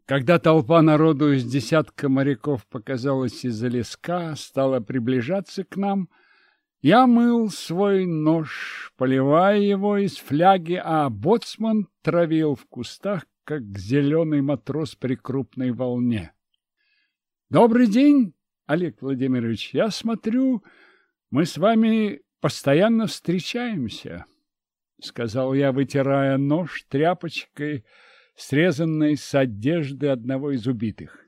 Когда толпа народу из десятка моряков показалась из-за леска, стала приближаться к нам, я мыл свой нож, поливая его из фляги, а боцман травил в кустах, как зеленый матрос при крупной волне. «Добрый день, Олег Владимирович. Я смотрю, мы с вами постоянно встречаемся», — сказал я, вытирая нож тряпочкой, срезанной с одежды одного из убитых.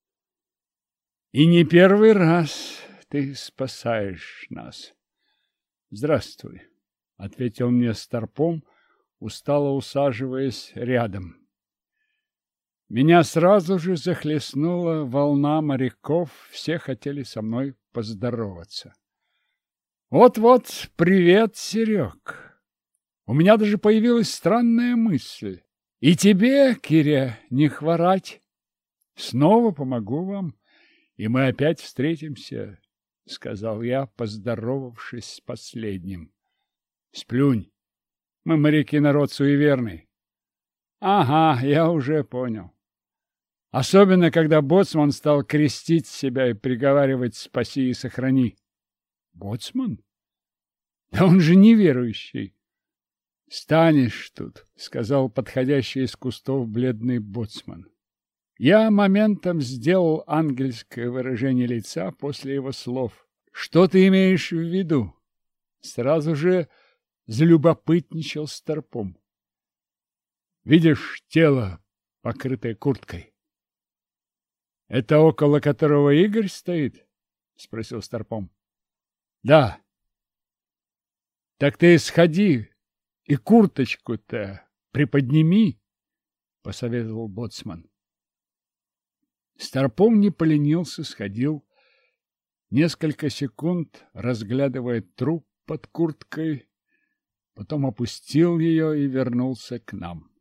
«И не первый раз ты спасаешь нас». «Здравствуй», — ответил мне Старпом, устало усаживаясь рядом. Меня сразу же захлестнула волна моряков, все хотели со мной поздороваться. «Вот-вот, привет, Серег! У меня даже появилась странная мысль. И тебе, Киря, не хворать. Снова помогу вам, и мы опять встретимся», — сказал я, поздоровавшись с последним. «Сплюнь, мы, моряки, народ суеверный». «Ага, я уже понял. Особенно, когда боцман стал крестить себя и приговаривать «спаси и сохрани». «Боцман? Да он же неверующий». «Станешь тут», — сказал подходящий из кустов бледный боцман. Я моментом сделал ангельское выражение лица после его слов. «Что ты имеешь в виду?» Сразу же залюбопытничал Старпом. «Видишь тело, покрытое курткой?» «Это около которого Игорь стоит?» — спросил Старпом. «Да». «Так ты сходи и курточку-то приподними», — посоветовал боцман. Старпом не поленился, сходил, несколько секунд разглядывая труп под курткой, потом опустил ее и вернулся к нам.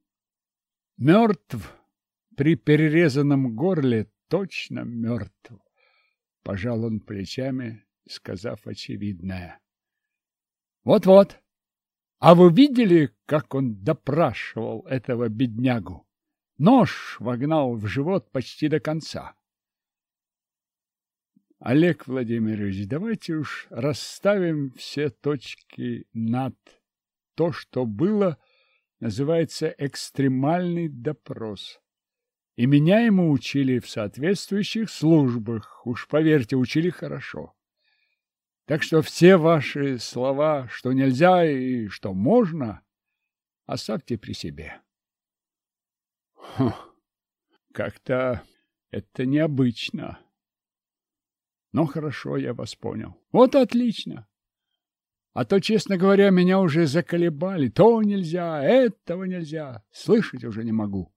«Мертв при перерезанном горле, точно мертв», — пожал он плечами, сказав очевидное. «Вот-вот. А вы видели, как он допрашивал этого беднягу? Нож вогнал в живот почти до конца». «Олег Владимирович, давайте уж расставим все точки над. То, что было, называется экстремальный допрос. И меня ему учили в соответствующих службах, уж поверьте, учили хорошо. Так что все ваши слова, что нельзя и что можно, оставьте при себе». Как-то это необычно. Но хорошо, я вас понял. Вот отлично. А то, честно говоря, меня уже заколебали. То нельзя, этого нельзя. Слышать уже не могу.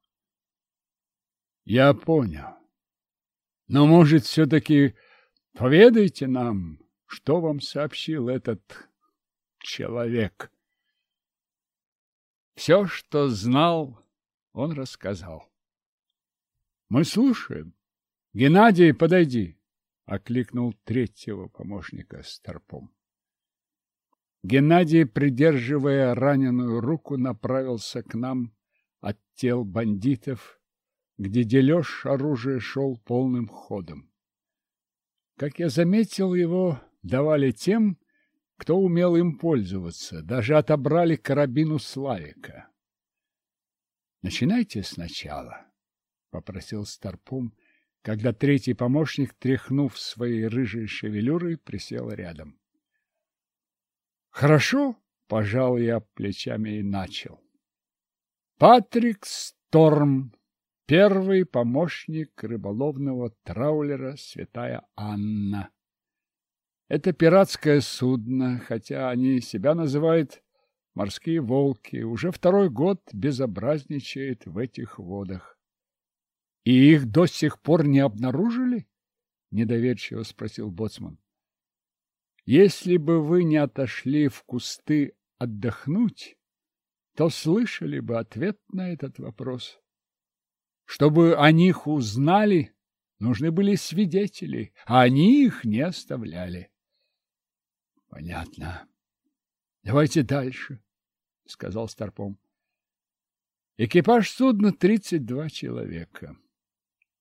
Я понял. Но, может, все-таки поведайте нам, что вам сообщил этот человек? Все, что знал, он рассказал. Мы слушаем. Геннадий, подойди, — окликнул третьего помощника Старпом. Геннадий, придерживая раненую руку, направился к нам от тел бандитов, где дележ оружия шел полным ходом. Как я заметил, его давали тем, кто умел им пользоваться, даже отобрали карабин у Славика. «Начинайте сначала», — попросил Старпом, когда третий помощник, тряхнув своей рыжей шевелюрой, присел рядом. «Хорошо», — пожал я плечами и начал. Патрик Сторм, первый помощник рыболовного траулера «Святая Анна». Это пиратское судно, хотя они себя называют «Морские волки», уже второй год безобразничает в этих водах. «И их до сих пор не обнаружили?» — недоверчиво спросил боцман. «Если бы вы не отошли в кусты отдохнуть, то слышали бы ответ на этот вопрос. Чтобы о них узнали, нужны были свидетели, а они их не оставляли». «Понятно. Давайте дальше», — сказал Старпом. «Экипаж судна 32 человека.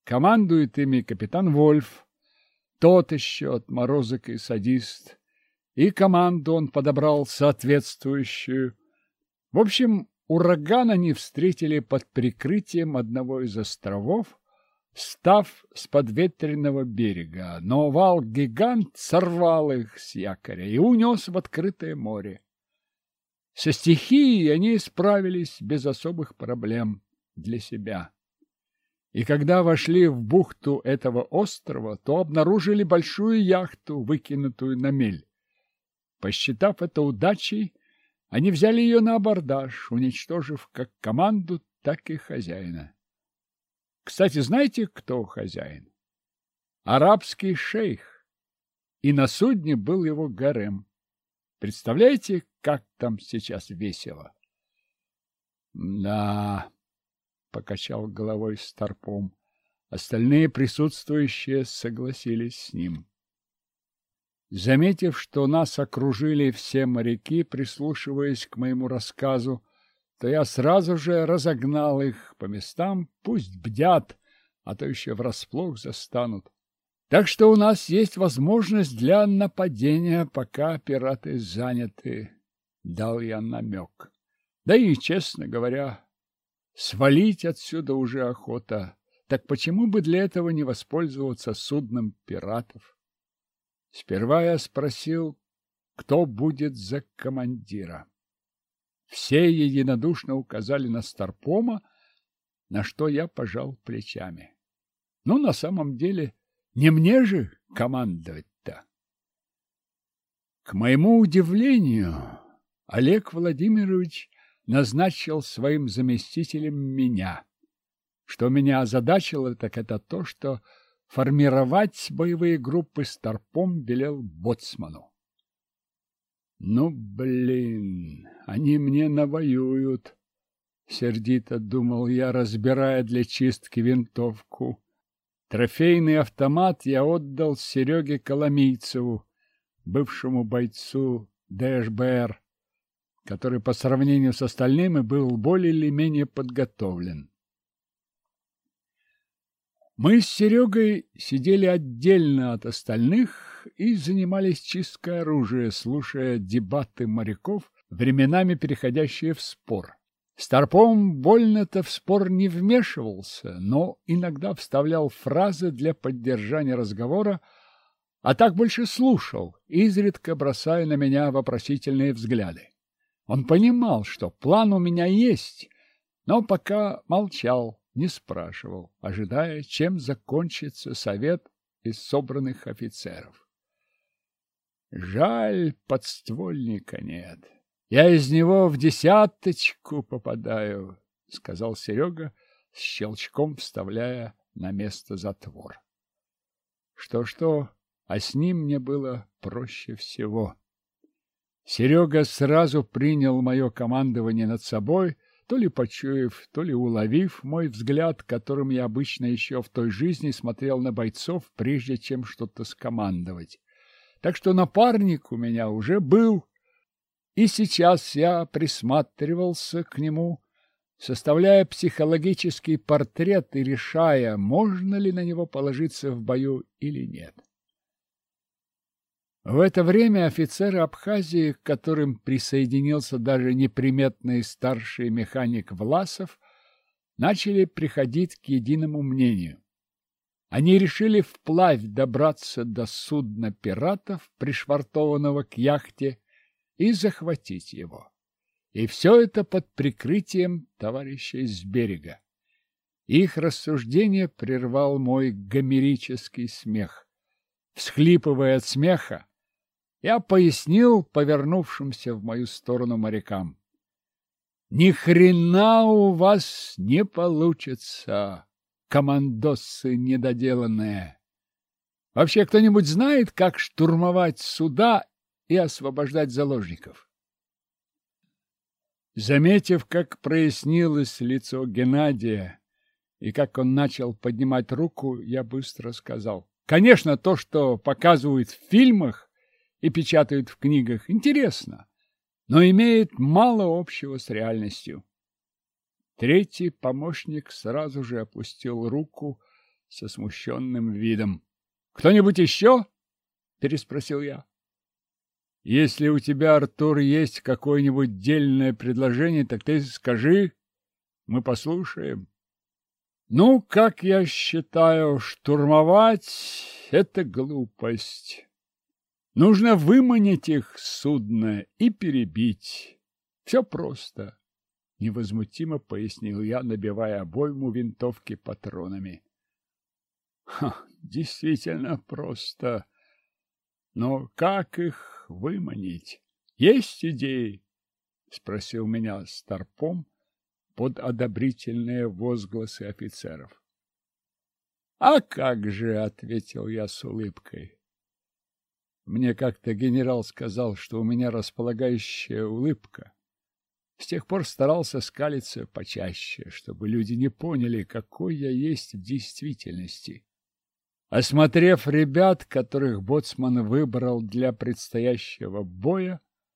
Командует ими капитан Вольф, тот еще отморозок и садист, и команду он подобрал соответствующую. В общем, ураган они встретили под прикрытием одного из островов, став с подветренного берега, но вал-гигант сорвал их с якоря и унес в открытое море. Со стихией они справились без особых проблем для себя. И когда вошли в бухту этого острова, то обнаружили большую яхту, выкинутую на мель. Посчитав это удачей, они взяли ее на абордаж, уничтожив как команду, так и хозяина. Кстати, знаете, кто хозяин? Арабский шейх. И на судне был его гарем. Представляете, как там сейчас весело? Да, покачал головой Старпом. Остальные присутствующие согласились с ним. Заметив, что нас окружили все моряки, прислушиваясь к моему рассказу, то я сразу же разогнал их по местам, пусть бдят, а то еще врасплох застанут. Так что у нас есть возможность для нападения, пока пираты заняты, дал я намек. Да и, честно говоря, свалить отсюда уже охота. Так почему бы для этого не воспользоваться судном пиратов? Сперва я спросил, кто будет за командира. Все единодушно указали на Старпома, на что я пожал плечами. Ну, на самом деле, не мне же командовать-то. К моему удивлению, Олег Владимирович назначил своим заместителем меня. Что меня озадачило, так это то, что формировать боевые группы Старпом велел боцману. Ну, блин, они мне навоюют, сердито думал я, разбирая для чистки винтовку. Трофейный автомат я отдал Сереге Коломийцеву, бывшему бойцу ДШБР, который по сравнению с остальными был более или менее подготовлен. Мы с Серегой сидели отдельно от остальных и занимались чисткой оружия, слушая дебаты моряков, временами переходящие в спор. Старпом больно-то в спор не вмешивался, но иногда вставлял фразы для поддержания разговора, а так больше слушал, изредка бросая на меня вопросительные взгляды. Он понимал, что план у меня есть, но пока молчал, не спрашивал, ожидая, чем закончится совет из собранных офицеров. Жаль, подствольника нет. Я из него в десяточку попадаю, сказал Серега, с щелчком вставляя на место затвор. Что-что, а с ним мне было проще всего. Серега сразу принял мое командование над собой, то ли почуяв, то ли уловив мой взгляд, которым я обычно еще в той жизни смотрел на бойцов, прежде чем что-то скомандовать. Так что напарник у меня уже был, и сейчас я присматривался к нему, составляя психологический портрет и решая, можно ли на него положиться в бою или нет. В это время офицеры Абхазии, к которым присоединился даже неприметный старший механик Власов, начали приходить к единому мнению. Они решили вплавь добраться до судна пиратов, пришвартованного к яхте, и захватить его. И все это под прикрытием товарищей с берега. Их рассуждение прервал мой гомерический смех. Всхлипывая от смеха, я пояснил повернувшимся в мою сторону морякам. Ни хрена у вас не получится, командосы недоделанные. Вообще кто-нибудь знает, как штурмовать суда и освобождать заложников? Заметив, как прояснилось лицо Геннадия и как он начал поднимать руку, я быстро сказал: конечно, то, что показывают в фильмах и печатают в книгах, интересно, но имеет мало общего с реальностью. Третий помощник сразу же опустил руку, со смущенным видом. «Кто-нибудь еще?» — переспросил я. «Если у тебя, Артур, есть какое-нибудь дельное предложение, так ты скажи, мы послушаем». «Ну, как я считаю, штурмовать — это глупость. Нужно выманить их с судна и перебить. Все просто», — невозмутимо пояснил я, набивая обойму винтовки патронами. Действительно просто. Но как их выманить? Есть идеи? Спросил меня Старпом под одобрительные возгласы офицеров. А как же, ответил я с улыбкой. Мне как-то генерал сказал, что у меня располагающая улыбка. С тех пор старался скалиться почаще, чтобы люди не поняли, какой я есть в действительности. Осмотрев ребят, которых боцман выбрал для предстоящего боя,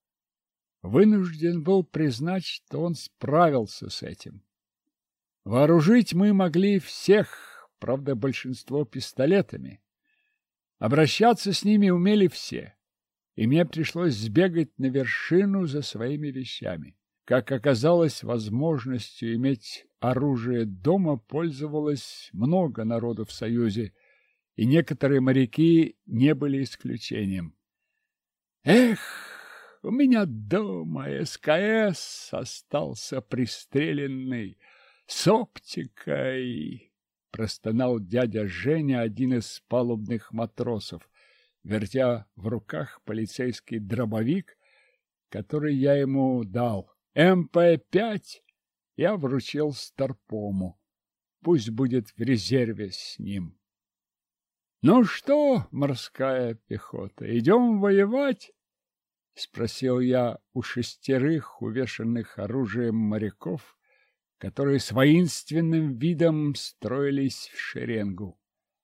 вынужден был признать, что он справился с этим. Вооружить мы могли всех, правда, большинство пистолетами. Обращаться с ними умели все, и мне пришлось сбегать на вершину за своими вещами. Как оказалось, возможностью иметь оружие дома пользовалось много народу в Союзе, и некоторые моряки не были исключением. Эх, у меня дома СКС остался пристреленный с оптикой, простонал дядя Женя, один из палубных матросов, вертя в руках полицейский дробовик, который я ему дал. МП-5 я вручил Старпому. Пусть будет в резерве с ним. «Ну что, морская пехота, идем воевать?» — спросил я у 6 увешанных оружием моряков, которые с воинственным видом строились в шеренгу.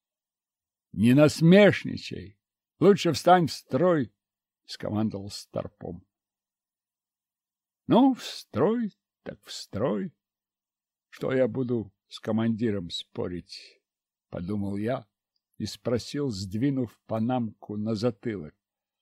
«Не насмешничай! Лучше встань в строй!» — скомандовал Старпом. «Ну, в строй, так в строй. Что я буду с командиром спорить?» — подумал я и спросил, сдвинув панамку на затылок.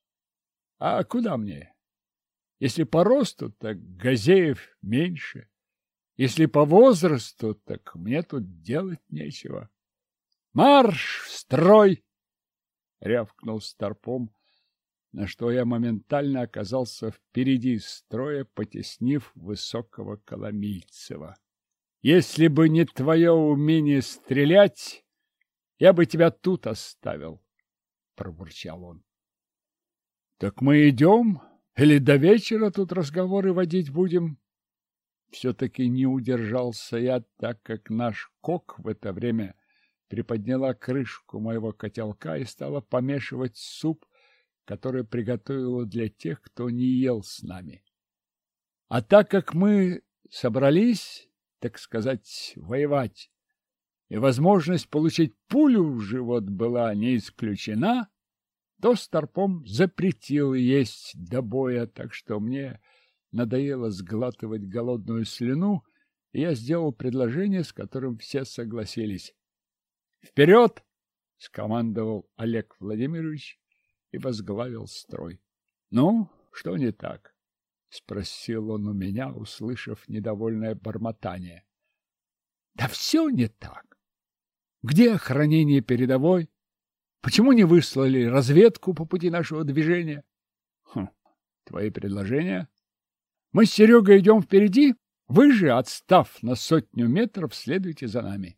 «А куда мне? Если по росту, так Газеев меньше. Если по возрасту, так мне тут делать нечего. Марш в строй!» — рявкнул Старпом, на что я моментально оказался впереди строя, потеснив высокого Коломийцева. «Если бы не твое умение стрелять, я бы тебя тут оставил», — пробурчал он. «Так мы идем? Или до вечера тут разговоры водить будем?» Все-таки не удержался я, так как наш кок в это время приподняла крышку моего котелка и стала помешивать суп, который приготовила для тех, кто не ел с нами. А так как мы собрались, так сказать, воевать, и возможность получить пулю в живот была не исключена, то Старпом запретил есть до боя, так что мне надоело сглатывать голодную слюну, и я сделал предложение, с которым все согласились. «Вперед!» — скомандовал Олег Владимирович и возглавил строй. «Ну, что не так?» — спросил он у меня, услышав недовольное бормотание. «Да все не так. Где охранение передовой? Почему не выслали разведку по пути нашего движения?» «Твои предложения? Мы с Серегой идем впереди, вы же, отстав на 100 метров, следуйте за нами».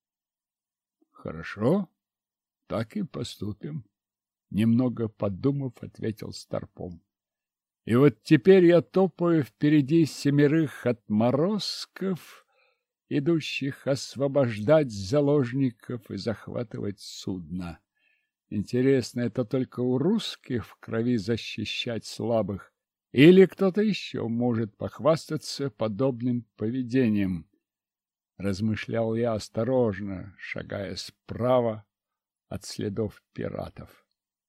«Хорошо, так и поступим», — немного подумав, ответил Старпом. «И вот теперь я топаю впереди 7 отморозков, идущих освобождать заложников и захватывать судно. Интересно, это только у русских в крови защищать слабых, или кто-то еще может похвастаться подобным поведением?» Размышлял я осторожно, шагая справа от следов пиратов.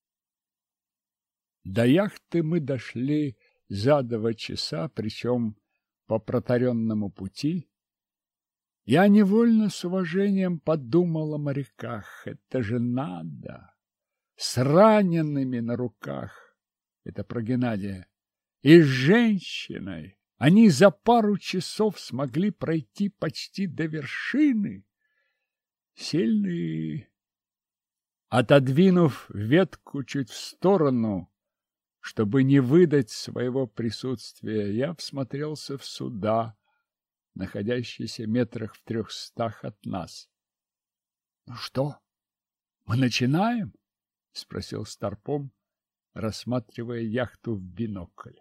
До яхты мы дошли за 2 часа, причем по протаренному пути. Я невольно с уважением подумал о моряках. Это же надо! С ранеными на руках. Это про Геннадия. И с женщиной. Они за пару часов смогли пройти почти до вершины. Сильные. Отодвинув ветку чуть в сторону, чтобы не выдать своего присутствия, я всмотрелся в суда, находящиеся метрах в 300 от нас. — Ну что, мы начинаем? — спросил Старпом, рассматривая яхту в бинокль.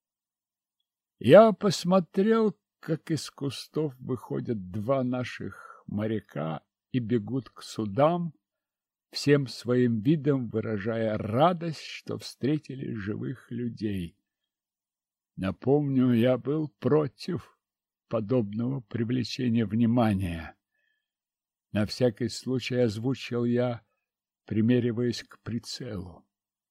Я посмотрел, как из кустов выходят два наших моряка и бегут к судам, всем своим видом выражая радость, что встретили живых людей. Напомню, я был против подобного привлечения внимания. На всякий случай озвучил я, примериваясь к прицелу.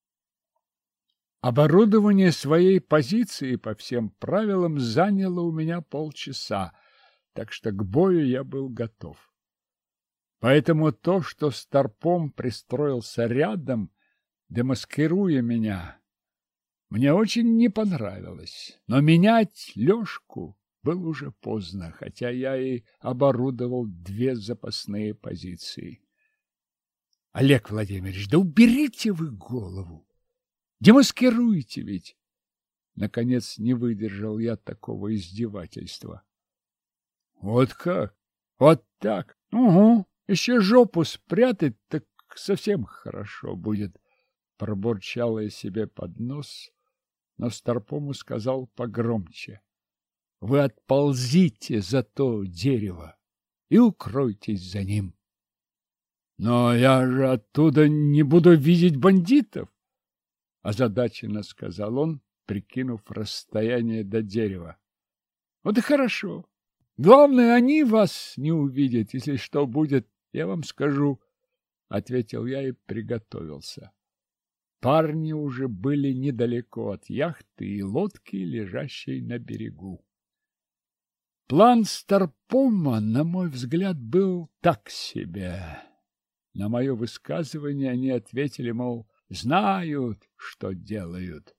Оборудование своей позиции по всем правилам заняло у меня полчаса, так что к бою я был готов. Поэтому то, что Старпом пристроился рядом, демаскируя меня, мне очень не понравилось. Но менять Лёшку было уже поздно, хотя я и оборудовал 2 запасные позиции. — Олег Владимирович, да уберите вы голову! Демаскируйте ведь! Наконец не выдержал я такого издевательства. — Вот как? Вот так? Угу! Еще жопу спрятать, так совсем хорошо будет, — пробурчал я себе под нос, но Старпому сказал погромче. — Вы отползите за то дерево и укройтесь за ним. — Но я же оттуда не буду видеть бандитов, — озадаченно сказал он, прикинув расстояние до дерева. — Вот и хорошо. Главное, они вас не увидят. Если что будет, я вам скажу, — ответил я и приготовился. Парни уже были недалеко от яхты и лодки, лежащей на берегу. План Старпома, на мой взгляд, был так себе. На мое высказывание они ответили, мол, знают, что делают.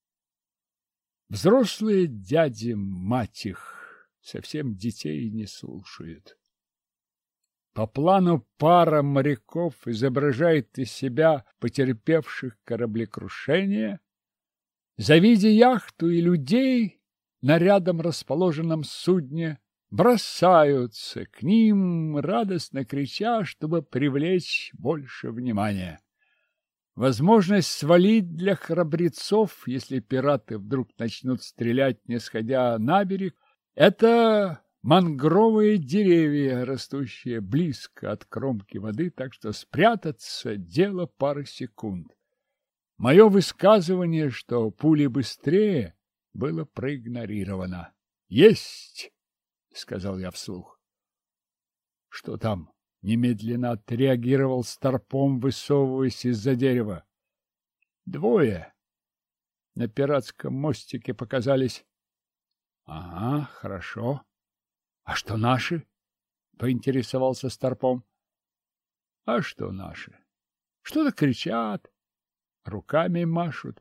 Взрослые дяди, мать их, совсем детей не слушают. По плану пара моряков изображает из себя потерпевших кораблекрушение. Завидя яхту и людей на рядом расположенном судне, бросаются к ним, радостно крича, чтобы привлечь больше внимания. Возможность свалить для храбрецов, если пираты вдруг начнут стрелять, не сходя на берег, это мангровые деревья, растущие близко от кромки воды, так что спрятаться — дело пары секунд. Мое высказывание, что пули быстрее, было проигнорировано. «Есть!» — сказал я вслух. «Что там?» — немедленно отреагировал Старпом, высовываясь из-за дерева. «Двое. На пиратском мостике показались». «Ага, хорошо. А что наши?» — поинтересовался Старпом. «А что наши? Что-то кричат, руками машут.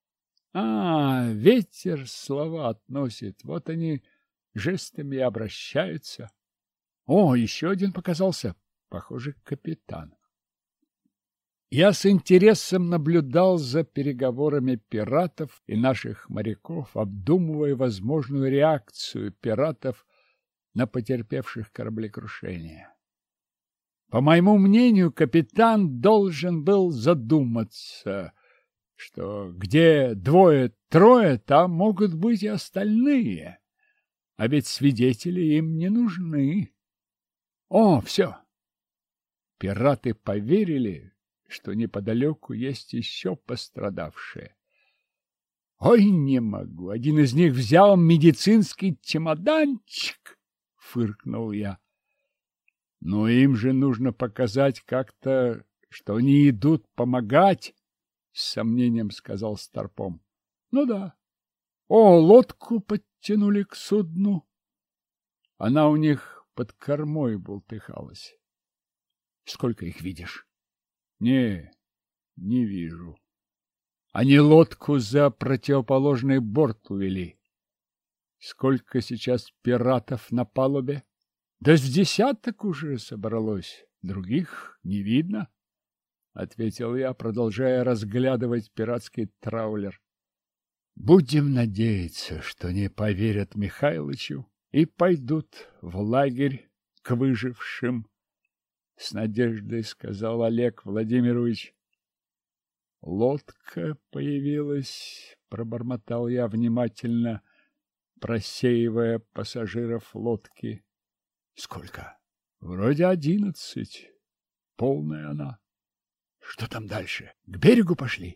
Ветер слова относит, вот они жестами обращаются. О, еще один показался, похоже, капитан». Я с интересом наблюдал за переговорами пиратов и наших моряков, обдумывая возможную реакцию пиратов на потерпевших кораблекрушение. По моему мнению, капитан должен был задуматься, что где двое-трое, там могут быть и остальные, а ведь свидетели им не нужны. О, все! Пираты поверили, что неподалеку есть еще пострадавшие. Ой, не могу, один из них взял медицинский чемоданчик, фыркнул я. Но им же нужно показать как-то, что они идут помогать, с сомнением сказал Старпом. Ну да. О, лодку подтянули к судну. Она у них под кормой бултыхалось. Сколько их видишь? Не вижу. Они лодку за противоположный борт увели. Сколько сейчас пиратов на палубе? Да с десяток уже собралось, других не видно, — ответил я, продолжая разглядывать пиратский траулер. Будем надеяться, что не поверят Михайлычу и пойдут в лагерь к выжившим, — с надеждой сказал Олег Владимирович. Лодка появилась, — пробормотал я, внимательно просеивая пассажиров лодки. Сколько? Вроде 11. Полная она. Что там дальше? К берегу пошли?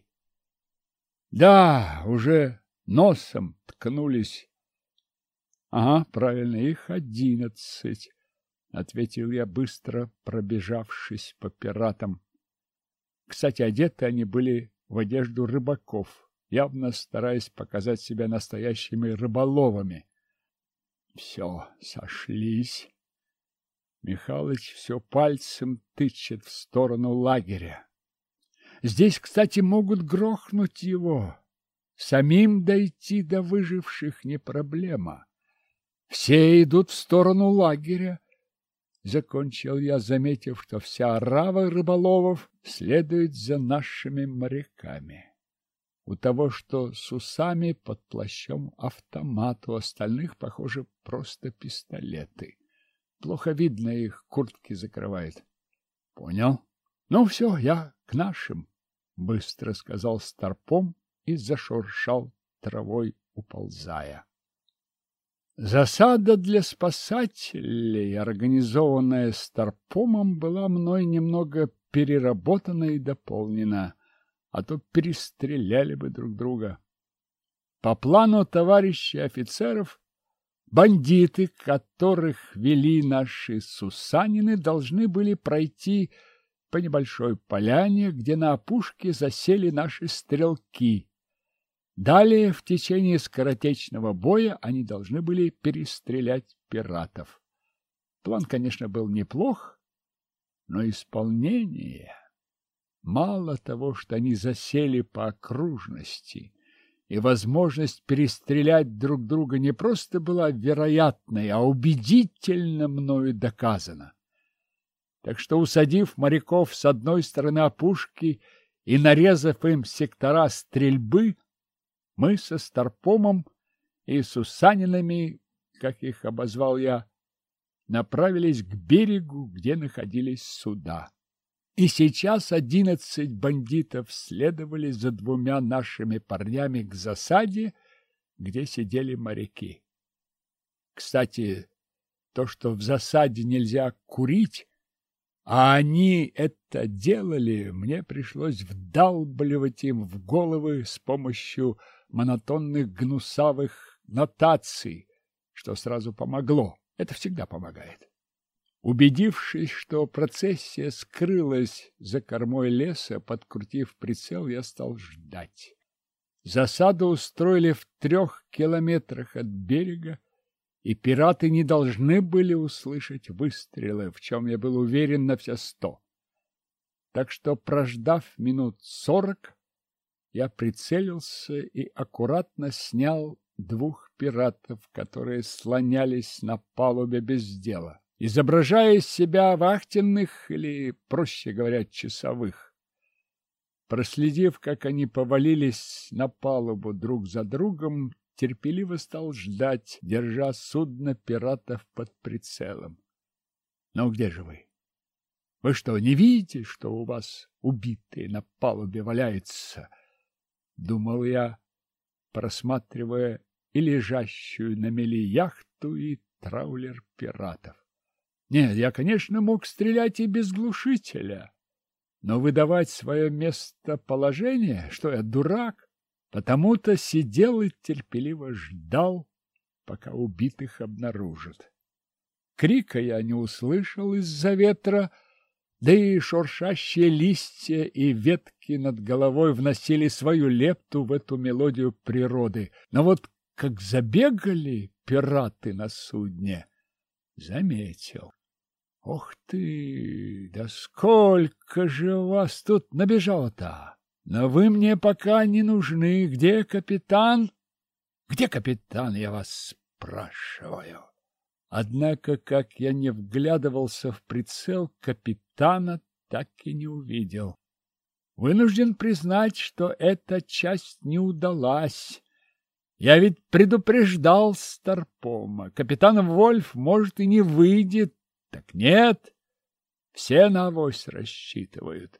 Да, уже носом ткнулись. Ага, правильно, их 11, ответил я, быстро пробежавшись по пиратам. Кстати, одеты они были в одежду рыбаков, явно стараясь показать себя настоящими рыболовами. Все, сошлись. Михалыч все пальцем тычет в сторону лагеря. Здесь, кстати, могут грохнуть его. Самим дойти до выживших не проблема. Все идут в сторону лагеря. Закончил я, заметив, что вся орава рыболовов следует за нашими моряками. У того, что с усами, под плащом автомат, у остальных, похоже, просто пистолеты. Плохо видно, их куртки закрывает. Понял? Ну все, я к нашим, быстро сказал Старпом и зашуршал травой, уползая. Засада для спасателей, организованная Старпомом, была мной немного переработана и дополнена, а то перестреляли бы друг друга. По плану товарищей офицеров, бандиты, которых вели наши сусанины, должны были пройти по небольшой поляне, где на опушке засели наши стрелки. Далее, в течение скоротечного боя, они должны были перестрелять пиратов. План, конечно, был неплох, но исполнение... Мало того, что они засели по окружности, и возможность перестрелять друг друга не просто была вероятной, а убедительно мною доказана. Так что, усадив моряков с одной стороны опушки и нарезав им сектора стрельбы, мы со Старпомом и сусанинами, как их обозвал я, направились к берегу, где находились суда. И сейчас 11 бандитов следовали за двумя нашими парнями к засаде, где сидели моряки. Кстати, то, что в засаде нельзя курить, а они это делали, мне пришлось вдалбливать им в головы с помощью монотонных гнусавых нотаций, что сразу помогло. Это всегда помогает. Убедившись, что процессия скрылась за кормой леса, подкрутив прицел, я стал ждать. Засаду устроили в 3 километрах от берега, и пираты не должны были услышать выстрелы, в чем я был уверен на все 100. Так что, прождав минут 40, я прицелился и аккуратно снял 2 пиратов, которые слонялись на палубе без дела, изображая из себя вахтенных или, проще говоря, часовых. Проследив, как они повалились на палубу друг за другом, терпеливо стал ждать, держа судно пиратов под прицелом. Ну где же вы? Вы что, не видите, что у вас убитые на палубе валяются? Думал я, просматривая и лежащую на мели яхту, и траулер пиратов. Нет, я, конечно, мог стрелять и без глушителя, но выдавать свое местоположение, что я дурак, потому-то сидел и терпеливо ждал, пока убитых обнаружат. Крика я не услышал из-за ветра, да и шуршащие листья и ветки над головой вносили свою лепту в эту мелодию природы. Но вот как забегали пираты на судне, заметил. Ох ты, да сколько же вас тут набежало-то! Но вы мне пока не нужны. Где капитан? Где капитан, я вас спрашиваю? Однако, как я не вглядывался в прицел, капитана так и не увидел. Вынужден признать, что эта часть не удалась. Я ведь предупреждал Старпома. Капитан Вольф, может, и не выйдет. Так нет, все на авось рассчитывают.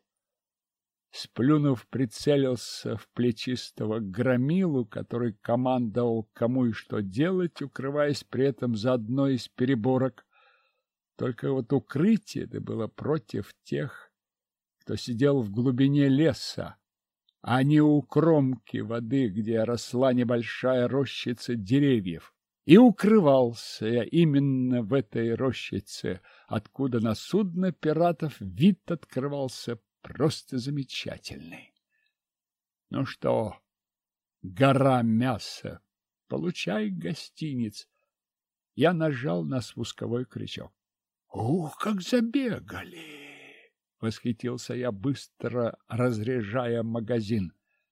Сплюнув, прицелился в плечистого громилу, который командовал, кому и что делать, укрываясь при этом за одной из переборок. Только вот укрытие-то было против тех, кто сидел в глубине леса, а не у кромки воды, где росла небольшая рощица деревьев. И укрывался я именно в этой рощице, откуда на судно пиратов вид открывался просто замечательный. Ну что, гора мяса, получай гостиниц. Я нажал на спусковой крючок. Ух, как забегали! Восхитился я, быстро разряжая магазин.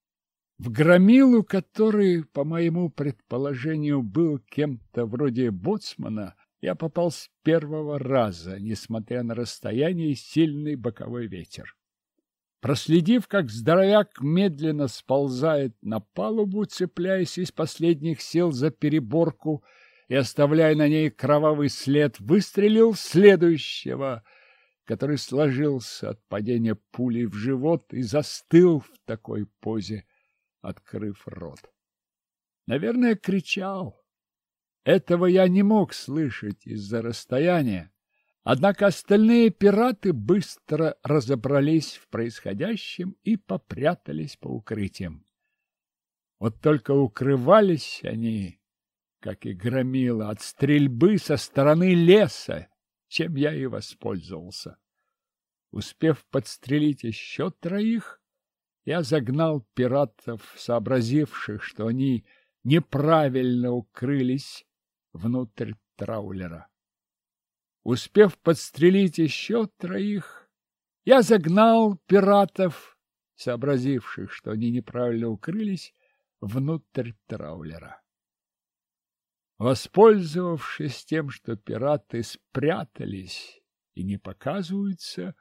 В громилу, который, по моему предположению, был кем-то вроде боцмана, я попал с первого раза, несмотря на расстояние и сильный боковой ветер. Проследив, как здоровяк медленно сползает на палубу, цепляясь из последних сил за переборку и оставляя на ней кровавый след, выстрелил в следующего, который сложился от падения пули в живот и застыл в такой позе, открыв рот. Наверное, кричал. Этого я не мог слышать из-за расстояния. Однако остальные пираты быстро разобрались в происходящем и попрятались по укрытиям. Вот только укрывались они, как и громила, от стрельбы со стороны леса, чем я и воспользовался. Успев подстрелить еще троих, я загнал пиратов, сообразивших, что они неправильно укрылись, внутрь траулера. Успев подстрелить еще троих, я загнал пиратов, сообразивших, что они неправильно укрылись, внутрь траулера. Воспользовавшись тем, что пираты спрятались и не показываются,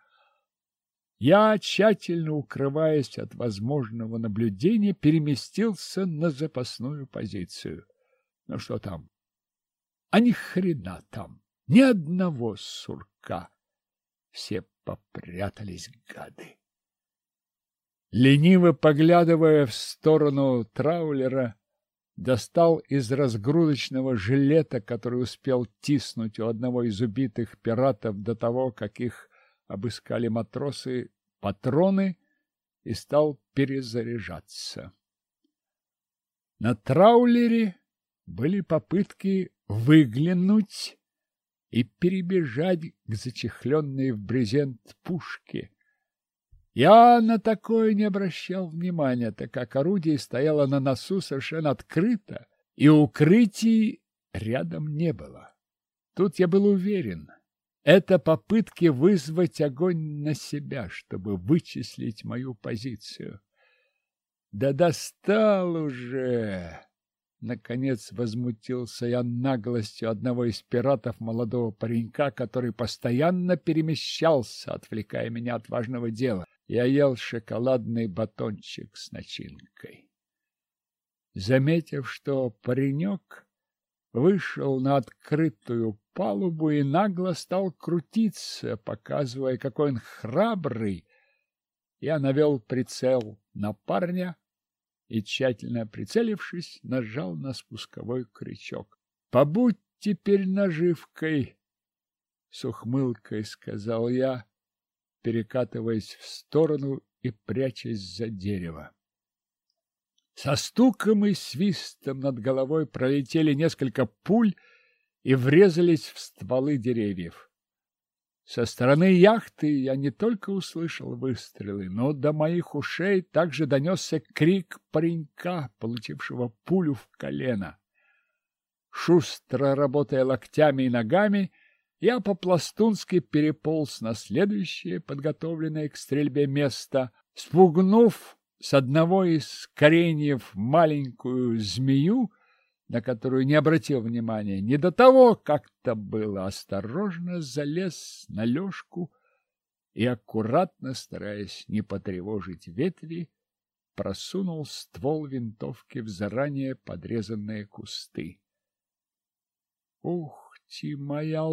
я, тщательно укрываясь от возможного наблюдения, переместился на запасную позицию. Ну что там? А ни хрена там! Ни одного сурка. Все попрятались, гады. Лениво поглядывая в сторону траулера, достал из разгрузочного жилета, который успел тиснуть у одного из убитых пиратов до того, как их обыскали матросы, патроны и стал перезаряжаться. На траулере были попытки выглянуть и перебежать к зачехленной в брезент пушке. Я на такое не обращал внимания, так как орудие стояло на носу совершенно открыто, и укрытий рядом не было. Тут я был уверен. Это попытки вызвать огонь на себя, чтобы вычислить мою позицию. Да достал уже! Наконец возмутился я наглостью одного из пиратов, молодого паренька, который постоянно перемещался, отвлекая меня от важного дела. Я ел шоколадный батончик с начинкой. Заметив, что паренек вышел на открытую палубу и нагло стал крутиться, показывая, какой он храбрый, я навел прицел на парня и, тщательно прицелившись, нажал на спусковой крючок. — Побудь теперь наживкой, — с ухмылкой сказал я, перекатываясь в сторону и прячась за дерево. Со стуком и свистом над головой пролетели несколько пуль и врезались в стволы деревьев. Со стороны яхты я не только услышал выстрелы, но до моих ушей также донесся крик паренька, получившего пулю в колено. Шустро работая локтями и ногами, я по-пластунски переполз на следующее, подготовленное к стрельбе место, спугнув с одного из кореньев маленькую змею, на которую не обратил внимания. Не до того как-то было, осторожно залез на лёжку и, аккуратно, стараясь не потревожить ветви, просунул ствол винтовки в заранее подрезанные кусты. Ух ты, моя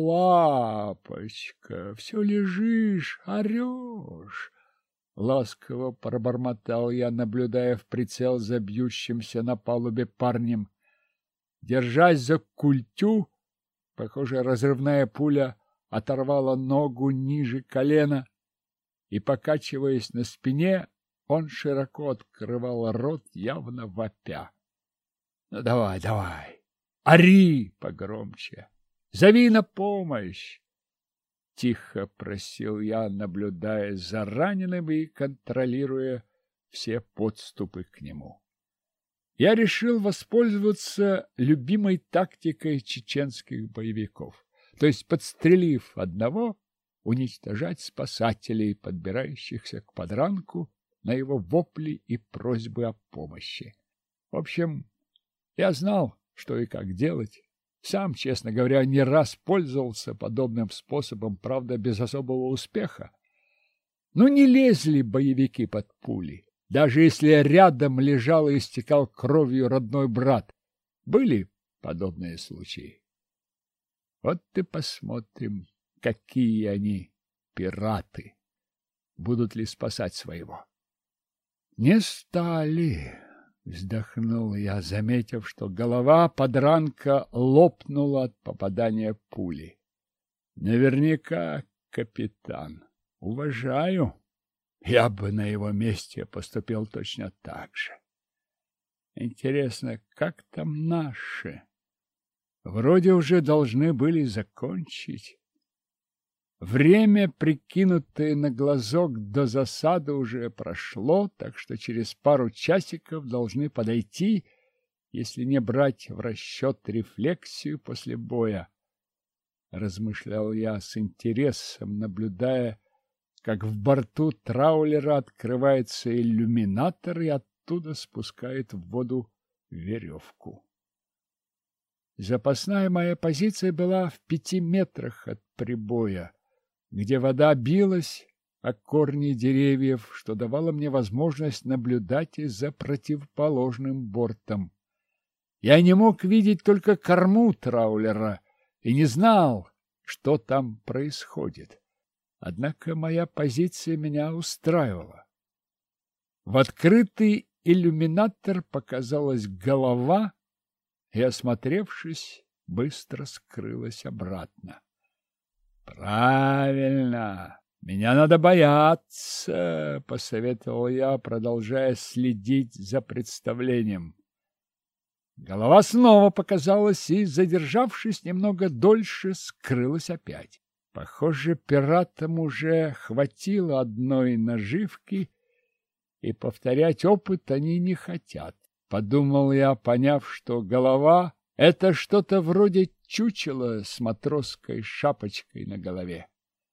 лапочка, все лежишь, орешь! Ласково пробормотал я, наблюдая в прицел за бьющимся на палубе парнем. Держась за культю, похоже, разрывная пуля оторвала ногу ниже колена, и, покачиваясь на спине, он широко открывал рот, явно вопя. — Ну, давай, давай, ори погромче, зови на помощь! — тихо просил я, наблюдая за раненым и контролируя все подступы к нему. Я решил воспользоваться любимой тактикой чеченских боевиков, то есть, подстрелив одного, уничтожать спасателей, подбирающихся к подранку на его вопли и просьбы о помощи. В общем, я знал, что и как делать. Сам, честно говоря, не раз пользовался подобным способом, правда, без особого успеха. Но не лезли боевики под пули, даже если рядом лежал и истекал кровью родной брат. Были подобные случаи. Вот и посмотрим, какие они пираты. Будут ли спасать своего? Не стали. Вздохнул я, заметив, что голова подранка лопнула от попадания пули. Наверняка капитан. Уважаю. Я бы на его месте поступил точно так же. Интересно, как там наши? Вроде уже должны были закончить. Время, прикинутое на глазок до засады, уже прошло, так что через пару часиков должны подойти, если не брать в расчет рефлексию после боя. Размышлял я с интересом, наблюдая, как в борту траулера открывается иллюминатор и оттуда спускает в воду веревку. Запасная моя позиция была в 5 метрах от прибоя, где вода билась о корни деревьев, что давало мне возможность наблюдать и за противоположным бортом. Я не мог видеть только корму траулера и не знал, что там происходит. Однако моя позиция меня устраивала. В открытый иллюминатор показалась голова и, осмотревшись, быстро скрылась обратно. «Правильно, меня надо бояться», — посоветовал я, продолжая следить за представлением. Голова снова показалась и, задержавшись немного дольше, скрылась опять. Похоже, пиратам уже хватило одной наживки, и повторять опыт они не хотят. Подумал я, поняв, что голова — это что-то вроде чучела с матросской шапочкой на голове.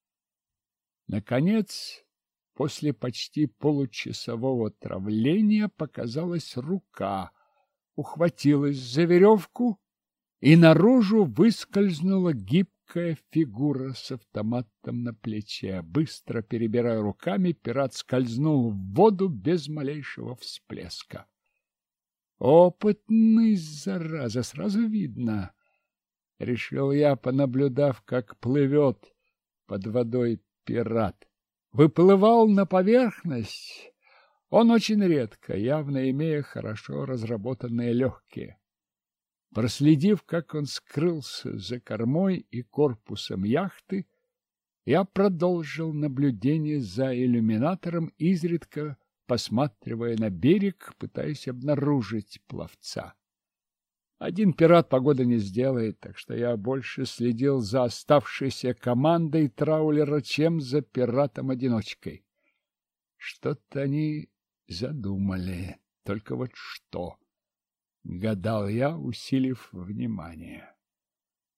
Наконец, после почти получасового травления показалась рука, ухватилась за веревку, и наружу выскользнула гибкая фигура с автоматом на плече. Быстро перебирая руками, пират скользнул в воду без малейшего всплеска. Опытный, зараза, сразу видно. Решил я, понаблюдав, как плывет под водой пират. Выплывал на поверхность он очень редко, явно имея хорошо разработанные легкие. Проследив, как он скрылся за кормой и корпусом яхты, я продолжил наблюдение за иллюминатором, изредка посматривая на берег, пытаясь обнаружить пловца. Один пират погоды не сделает, так что я больше следил за оставшейся командой траулера, чем за пиратом-одиночкой. Что-то они задумали, только вот что, гадал я, усилив внимание.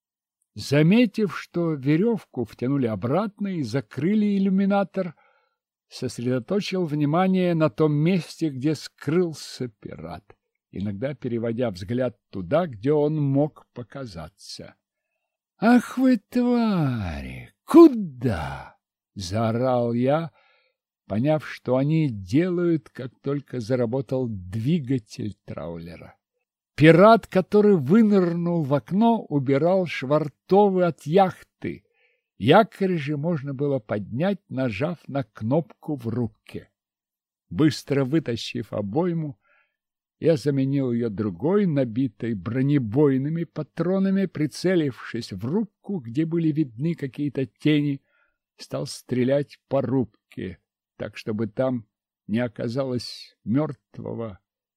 Заметив, что веревку втянули обратно и закрыли иллюминатор, сосредоточил внимание на том месте, где скрылся пират, иногда переводя взгляд туда, где он мог показаться. «Ах вы, твари! Куда?» — заорал я, поняв, что они делают, как только заработал двигатель траулера. Пират, который вынырнул в окно, убирал швартовы от яхты. Якорь же можно было поднять, нажав на кнопку в рубке. Быстро вытащив обойму, я заменил ее другой, набитой бронебойными патронами, прицелившись в рубку, где были видны какие-то тени, стал стрелять по рубке, так, чтобы там не оказалось мертвого,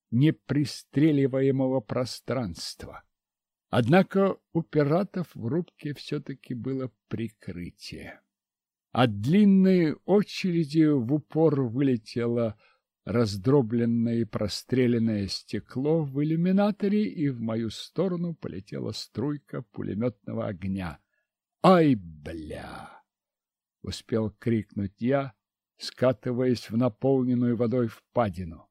непристреливаемого пространства. Однако у пиратов в рубке все-таки было прикрытие. От длинной очереди в упор вылетело раздробленное и простреленное стекло в иллюминаторе, и в мою сторону полетела струйка пулеметного огня. «Ай, бля!» — успел крикнуть я, скатываясь в наполненную водой впадину.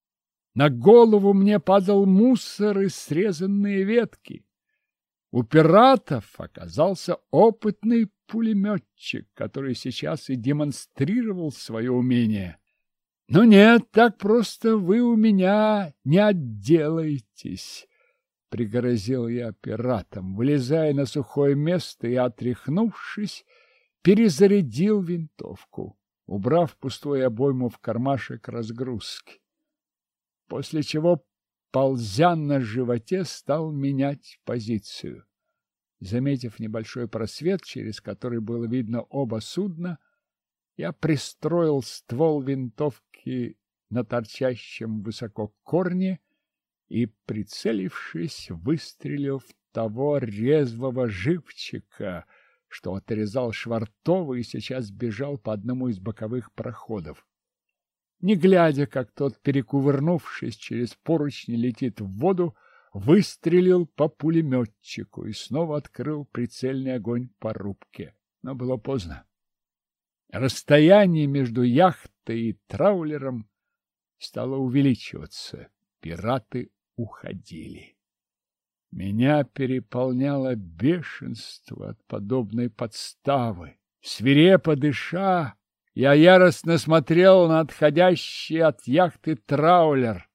На голову мне падал мусор и срезанные ветки. У пиратов оказался опытный пулеметчик, который сейчас и демонстрировал свое умение. «Но нет, так просто вы у меня не отделаетесь», — пригрозил я пиратам, вылезая на сухое место и, отряхнувшись, перезарядил винтовку, убрав пустую обойму в кармашек разгрузки. После чего, ползя на животе, стал менять позицию. Заметив небольшой просвет, через который было видно оба судна, я пристроил ствол винтовки на торчащем высоко корне и, прицелившись, выстрелил в того резвого живчика, что отрезал швартовый и сейчас бежал по одному из боковых проходов. Не глядя, как тот, перекувырнувшись через поручни, летит в воду, выстрелил по пулеметчику и снова открыл прицельный огонь по рубке. Но было поздно. Расстояние между яхтой и траулером стало увеличиваться. Пираты уходили. Меня переполняло бешенство от подобной подставы. Свирепо дыша, я яростно смотрел на отходящий от яхты траулер.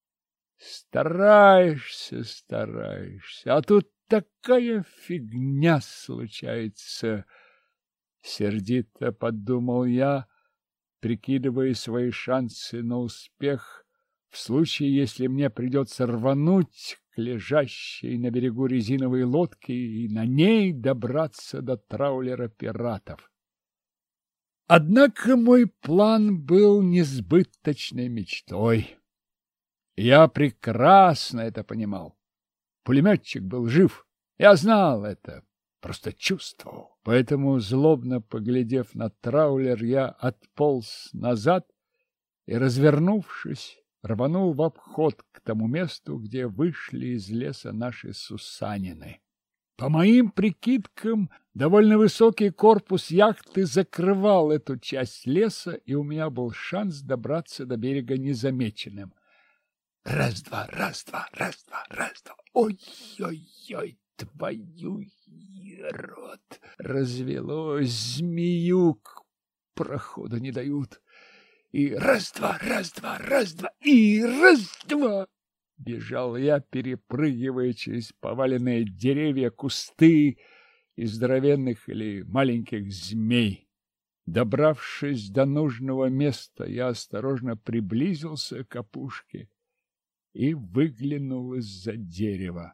Стараешься, а тут такая фигня случается. Сердито подумал я, прикидывая свои шансы на успех в случае, если мне придется рвануть к лежащей на берегу резиновой лодке и на ней добраться до траулера пиратов. Однако мой план был несбыточной мечтой. Я прекрасно это понимал. Пулеметчик был жив. Я знал это, просто чувствовал. Поэтому, злобно поглядев на траулер, я отполз назад и, развернувшись, рванул в обход к тому месту, где вышли из леса наши сусанины. По моим прикидкам, довольно высокий корпус яхты закрывал эту часть леса, и у меня был шанс добраться до берега незамеченным. Раз-два, раз-два, раз-два, раз-два. Ой-ой-ой, твою рот! Развелось, змеюк прохода не дают. И раз-два, раз-два, раз-два, и раз-два! Бежал я, перепрыгивая через поваленные деревья, кусты и здоровенных или маленьких змей. Добравшись до нужного места, я осторожно приблизился к опушке и выглянул из-за дерева.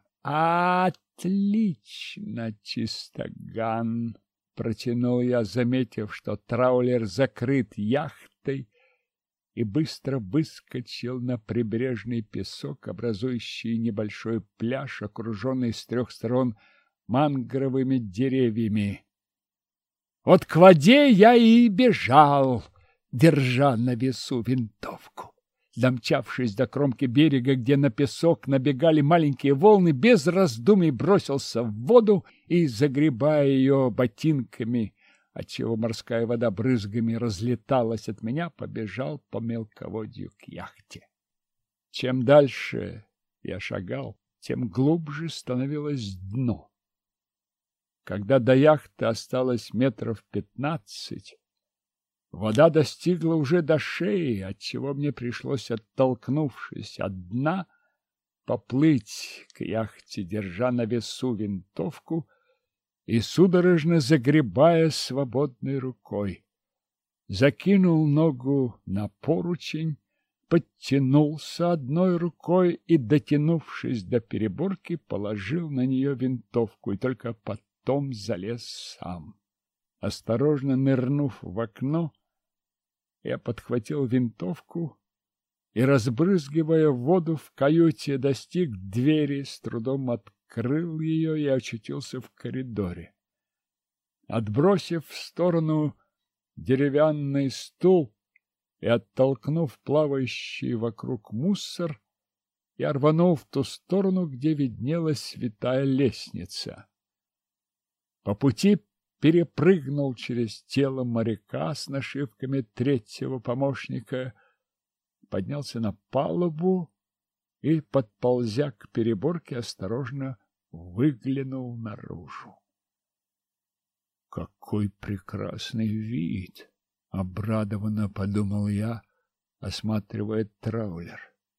«Отлично, чистоган!» — протянул я, заметив, что траулер закрыт яхтой, и быстро выскочил на прибрежный песок, образующий небольшой пляж, окруженный с трех сторон мангровыми деревьями. Вот к воде я и бежал, держа на весу винтовку. Домчавшись до кромки берега, где на песок набегали маленькие волны, без раздумий бросился в воду и, загребая ее ботинками, отчего морская вода брызгами разлеталась от меня, побежал по мелководью к яхте. Чем дальше я шагал, тем глубже становилось дно. Когда до яхты осталось 15 метров, вода достигла уже до шеи, отчего мне пришлось, оттолкнувшись от дна, поплыть к яхте, держа на весу винтовку и судорожно загребая свободной рукой. Закинул ногу на поручень, подтянулся одной рукой и, дотянувшись до переборки, положил на нее винтовку и только потом залез сам. Осторожно нырнув в окно, я подхватил винтовку и, разбрызгивая воду в каюте, достиг двери, с трудом открыл ее и очутился в коридоре. Отбросив в сторону деревянный стул и оттолкнув плавающий вокруг мусор, я рванул в ту сторону, где виднелась витая лестница. По пути перепрыгнул через тело моряка с нашивками третьего помощника, поднялся на палубу и, подползя к переборке, осторожно выглянул наружу. Какой прекрасный вид! Обрадованно подумал я, осматривая траулер.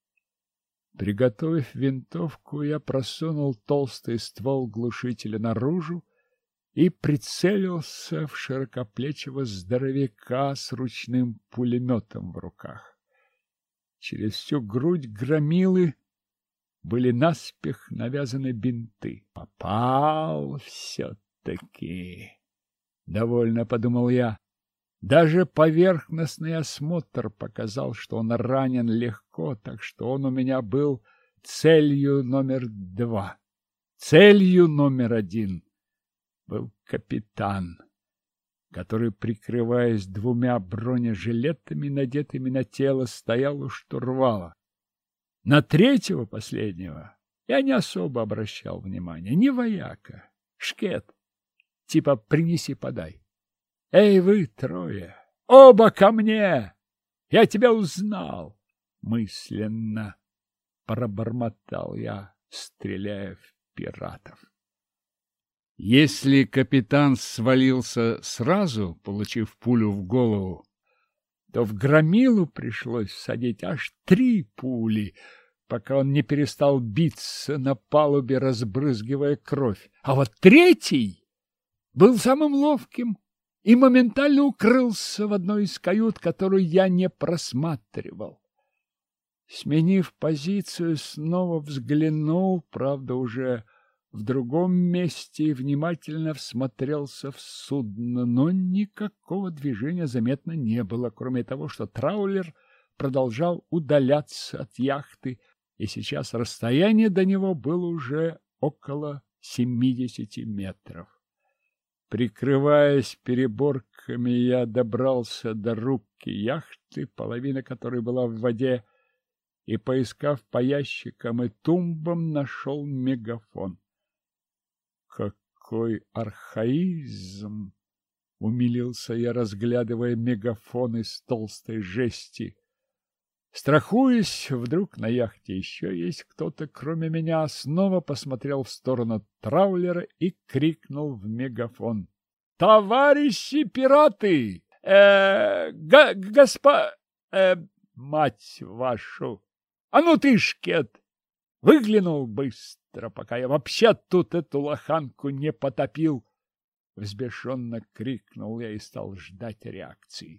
Приготовив винтовку, я просунул толстый ствол глушителя наружу и прицелился в широкоплечего здоровяка с ручным пулеметом в руках. Через всю грудь громилы были наспех навязаны бинты. Попал все-таки, довольно подумал я. Даже поверхностный осмотр показал, что он ранен легко, так что он у меня был целью номер 2. Целью номер 1 был капитан, который, прикрываясь 2 бронежилетами, надетыми на тело, стоял у штурвала. На третьего, последнего, я не особо обращал внимания. Не вояка, шкет, типа «принеси-подай». «Эй, вы трое! Оба ко мне! Я тебя узнал!» Мысленно пробормотал я, стреляя в пиратов. Если капитан свалился сразу, получив пулю в голову, то в громилу пришлось всадить аж 3 пули, пока он не перестал биться на палубе, разбрызгивая кровь. А вот третий был самым ловким и моментально укрылся в одной из кают, которую я не просматривал. Сменив позицию, снова взглянул, правда, уже в другом месте, и внимательно всмотрелся в судно, но никакого движения заметно не было, кроме того, что траулер продолжал удаляться от яхты, и сейчас расстояние до него было уже около 70 метров. Прикрываясь переборками, я добрался до рубки яхты, половина которой была в воде, и, поискав по ящикам и тумбам, нашел мегафон. Какой архаизм! Умилился я, разглядывая мегафон из толстой жести. Страхуясь, вдруг на яхте еще есть кто-то, кроме меня, снова посмотрел в сторону траулера и крикнул в мегафон: «Товарищи пираты! Мать вашу! А ну ты, шкет! Выглянул быстро, пока я вообще тут эту лоханку не потопил!» Взбешенно крикнул я и стал ждать реакции.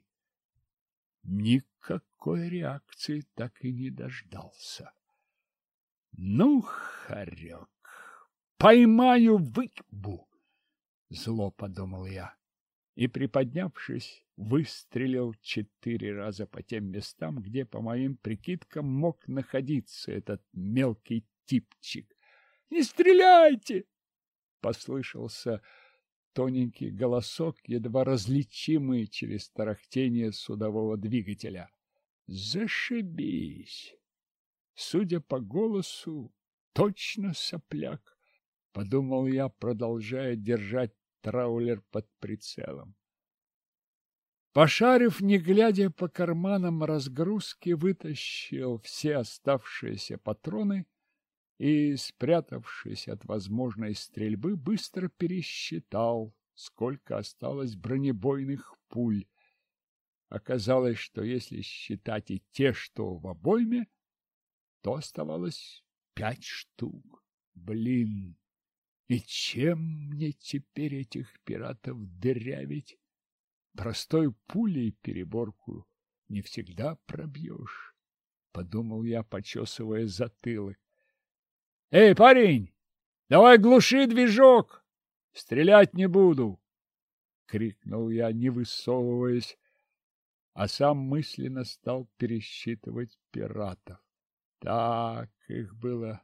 Никакой реакции так и не дождался. «Ну, хорек, поймаю, выебу!» Зло подумал я и, приподнявшись, выстрелил 4 раза по тем местам, где, по моим прикидкам, мог находиться этот мелкий типчик. «Не стреляйте!» — послышался тоненький голосок, едва различимый через тарахтение судового двигателя. Зашибись! Судя по голосу, точно сопляк, подумал я, продолжая держать траулер под прицелом. Пошарив, не глядя по карманам разгрузки, вытащил все оставшиеся патроны и, спрятавшись от возможной стрельбы, быстро пересчитал, сколько осталось бронебойных пуль. Оказалось, что если считать и те, что в обойме, то оставалось 5 штук. Блин, и чем мне теперь этих пиратов дырявить? Простой пулей переборку не всегда пробьешь, подумал я, почесывая затылок. Эй, парень, давай глуши движок, стрелять не буду, крикнул я, не высовываясь, а сам мысленно стал пересчитывать пиратов. Так, их было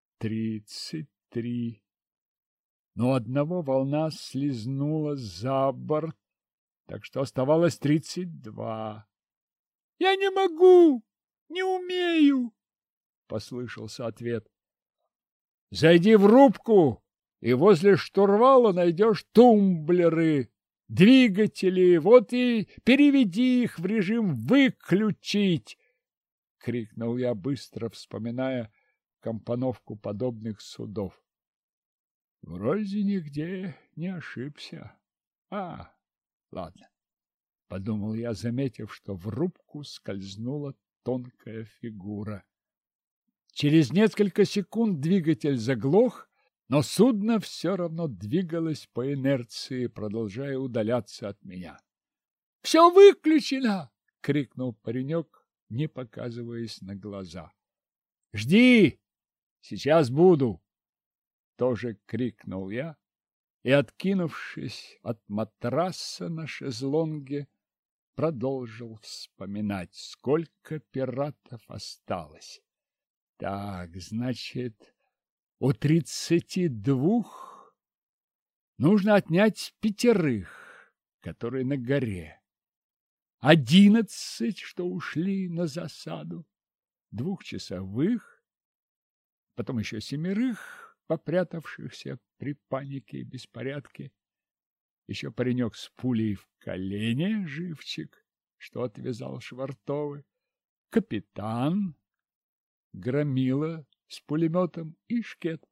33. Но одного волна слизнула за борт, так что оставалось 32. — Я не могу, не умею, — послышался ответ. — Зайди в рубку, и возле штурвала найдешь тумблеры, двигатели, вот и переведи их в режим «выключить», — крикнул я, быстро вспоминая компоновку подобных судов. Вроде нигде не ошибся. Ладно, подумал я, заметив, что в рубку скользнула тонкая фигура. Через несколько секунд двигатель заглох, но судно все равно двигалось по инерции, продолжая удаляться от меня. — Все выключено! — крикнул паренек, не показываясь на глаза. — Жди! Сейчас буду! — тоже крикнул я и, откинувшись от матраса на шезлонге, продолжил вспоминать, сколько пиратов осталось. Так, значит, у 32 нужно отнять 5, которые на горе, 11, что ушли на засаду, 2-часовых, потом еще 7, попрятавшихся при панике и беспорядке, еще паренек с пулей в колене, живчик, что отвязал швартовы, капитан, громила с пулеметом и шкет.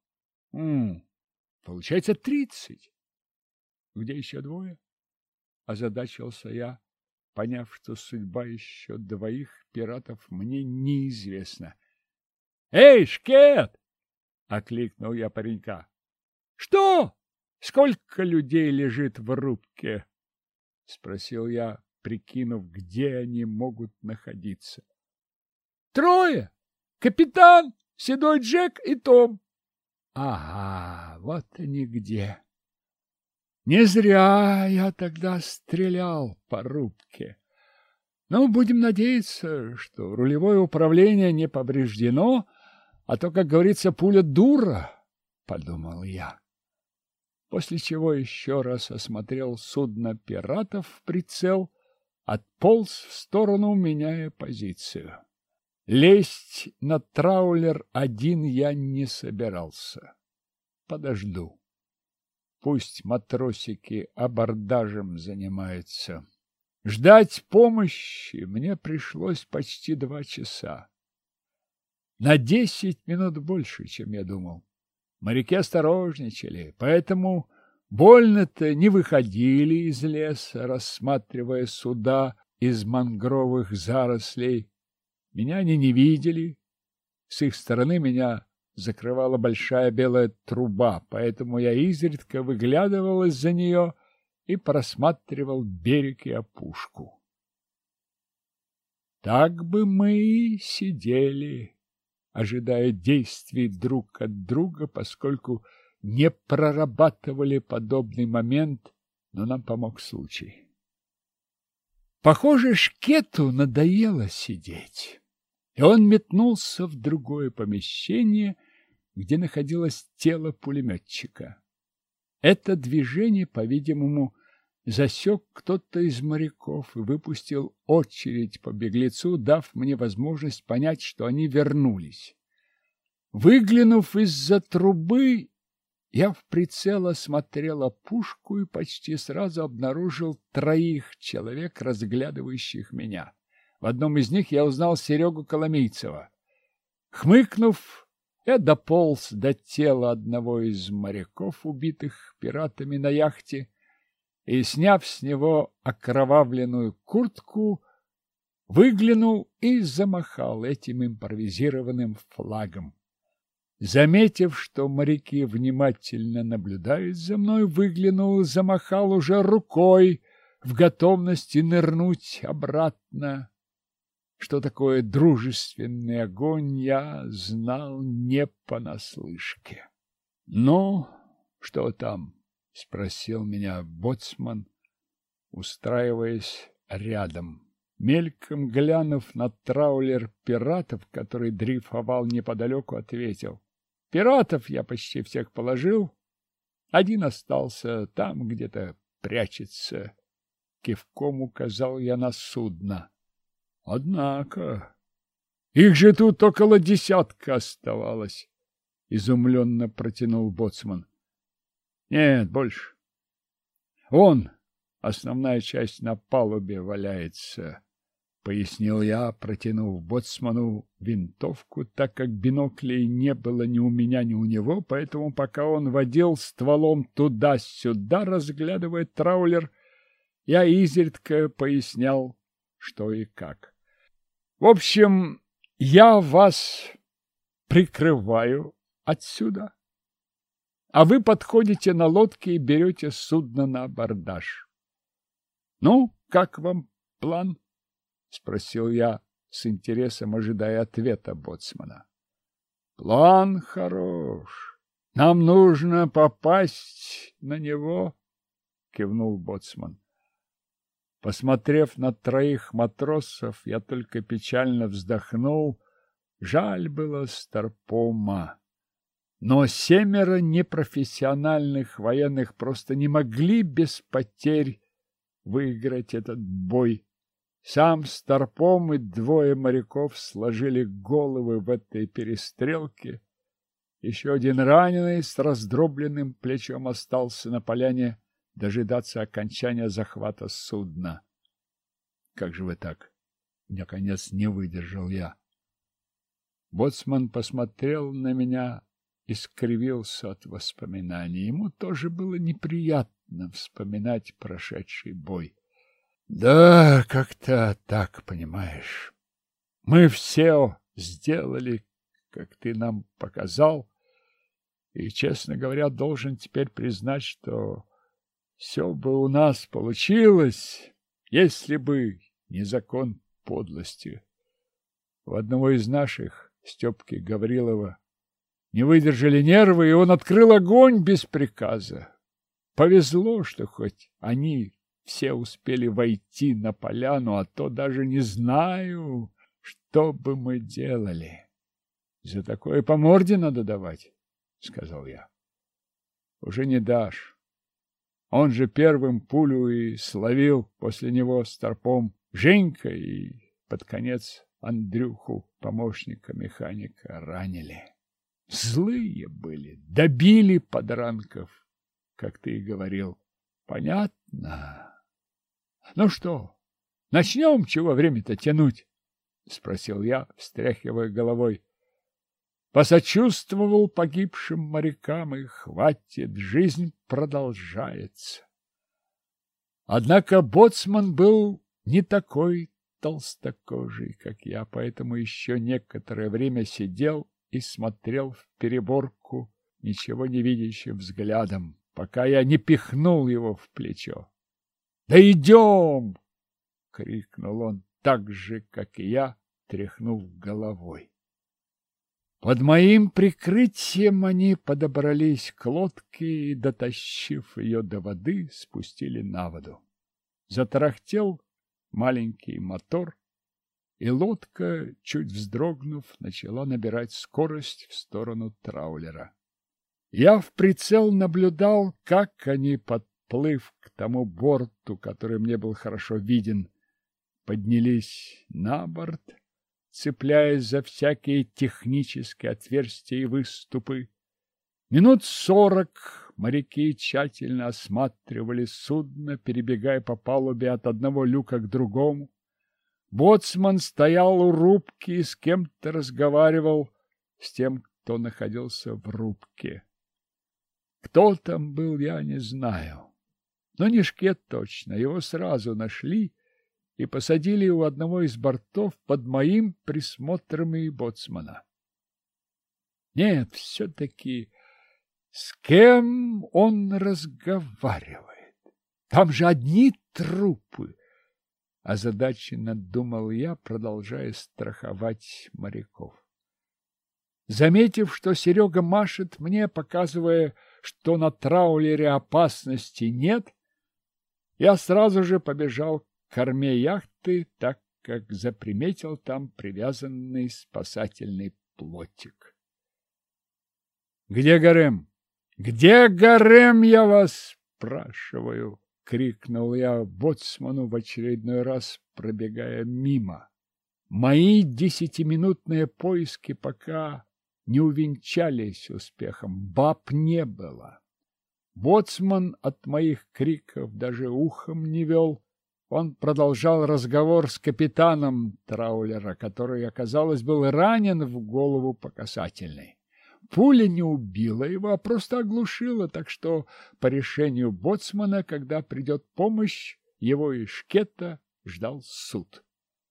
Получается 30. Где еще 2? Озадачился я, поняв, что судьба еще 2 пиратов мне неизвестна. — Эй, шкет! — окликнул я паренька. — Что? Сколько людей лежит в рубке? — спросил я, прикинув, где они могут находиться. — 3. Капитан, Седой Джек и Том. — Ага, вот они где. Не зря я тогда стрелял по рубке. Ну, будем надеяться, что рулевое управление не повреждено, а то, как говорится, пуля дура, — подумал я. После чего еще раз осмотрел судно пиратов в прицел, отполз в сторону, меняя позицию. Лезть на траулер один я не собирался. Подожду. Пусть матросики абордажем занимаются. Ждать помощи мне пришлось почти 2 часа. На 10 минут больше, чем я думал. Моряки осторожничали, поэтому больно-то не выходили из леса, рассматривая суда из мангровых зарослей. Меня они не видели. С их стороны меня закрывала большая белая труба, поэтому я изредка выглядывал из-за нее и просматривал берег и опушку. Так бы мы и сидели, ожидая действий друг от друга, поскольку не прорабатывали подобный момент, но нам помог случай. Похоже, шкету надоело сидеть, и он метнулся в другое помещение, где находилось тело пулеметчика. Это движение, по-видимому, засек кто-то из моряков и выпустил очередь по беглецу, дав мне возможность понять, что они вернулись. Выглянув из-за трубы, я в прицел осмотрела пушку и почти сразу обнаружил 3 человек, разглядывающих меня. В одном из них я узнал Серегу Коломийцева. Хмыкнув, я дополз до тела одного из моряков, убитых пиратами на яхте, и, сняв с него окровавленную куртку, выглянул и замахал этим импровизированным флагом. Заметив, что моряки внимательно наблюдают за мной, выглянул и замахал уже рукой в готовности нырнуть обратно. Что такое дружественный огонь, я знал не понаслышке. — Ну, что там? — спросил меня боцман, устраиваясь рядом. Мельком глянув на траулер пиратов, который дрейфовал неподалеку, ответил: пиратов я почти всех положил. Один остался там, где-то прячется. Кивком указал я на судно. Однако, их же тут около 10 оставалось, изумленно протянул боцман. Нет, больше. Вон, основная часть на палубе валяется, пояснил я, протянув боцману винтовку, так как биноклей не было ни у меня, ни у него, поэтому пока он водил стволом туда-сюда, разглядывая траулер, я изредка пояснял, что и как. В общем, я вас прикрываю отсюда, а вы подходите на лодке и берете судно на абордаж. Ну, как вам план? — спросил я с интересом, ожидая ответа боцмана. — План хорош. Нам нужно попасть на него, — кивнул боцман. Посмотрев на 3 матросов, я только печально вздохнул. Жаль было Старпома. Но 7 непрофессиональных военных просто не могли без потерь выиграть этот бой. Сам Старпом и 2 моряков сложили головы в этой перестрелке. Еще один раненый с раздробленным плечом остался на поляне дожидаться окончания захвата судна. — Как же вы так? — наконец не выдержал я. Боцман посмотрел на меня и скривился от воспоминаний. Ему тоже было неприятно вспоминать прошедший бой. Да, как-то так, понимаешь. Мы все сделали, как ты нам показал, и, честно говоря, должен теперь признать, что все бы у нас получилось, если бы не закон подлости. У одного из наших, Степки Гаврилова, не выдержали нервы, и он открыл огонь без приказа. Повезло, что хоть они все успели войти на поляну, а то даже не знаю, что бы мы делали. За такое по морде надо давать, — сказал я. Уже не дашь. Он же первым пулю и словил, после него Старпом Женька и под конец Андрюху, помощника механика, ранили. Злые были, добили подранков, как ты и говорил. Понятно. Ну что, начнем, чего время-то тянуть? — спросил я, встряхивая головой. Посочувствовал погибшим морякам, и хватит, жизнь продолжается. Однако боцман был не такой толстокожий, как я, поэтому еще некоторое время сидел и смотрел в переборку ничего не видящим взглядом, пока я не пихнул его в плечо. — Да идем! — крикнул он так же, как и я, тряхнув головой. Под моим прикрытием они подобрались к лодке и, дотащив ее до воды, спустили на воду. Затарахтел маленький мотор, и лодка, чуть вздрогнув, начала набирать скорость в сторону траулера. Я в прицел наблюдал, как они под подплыв к тому борту, который мне был хорошо виден, поднялись на борт, цепляясь за всякие технические отверстия и выступы. Минут 40 моряки тщательно осматривали судно, перебегая по палубе от одного люка к другому. Боцман стоял у рубки и с кем-то разговаривал, с тем, кто находился в рубке. Кто там был, я не знаю, но не Шкет точно. Его сразу нашли и посадили у одного из бортов под моим присмотром и боцмана. Нет, все-таки с кем он разговаривает? Там же одни трупы. Озадаченно думал я, продолжая страховать моряков. Заметив, что Серега машет мне, показывая, что на траулере опасности нет, я сразу же побежал к корме яхты, так как заприметил там привязанный спасательный плотик. — Где Гарем? Где Гарем, я вас спрашиваю? — крикнул я боцману в очередной раз, пробегая мимо. Мои 10-минутные поиски пока не увенчались успехом, баб не было. Боцман от моих криков даже ухом не вел. Он продолжал разговор с капитаном траулера, который, оказалось, был ранен в голову по касательной. Пуля не убила его, а просто оглушила, так что по решению боцмана, когда придет помощь, его и Шкета ждал суд.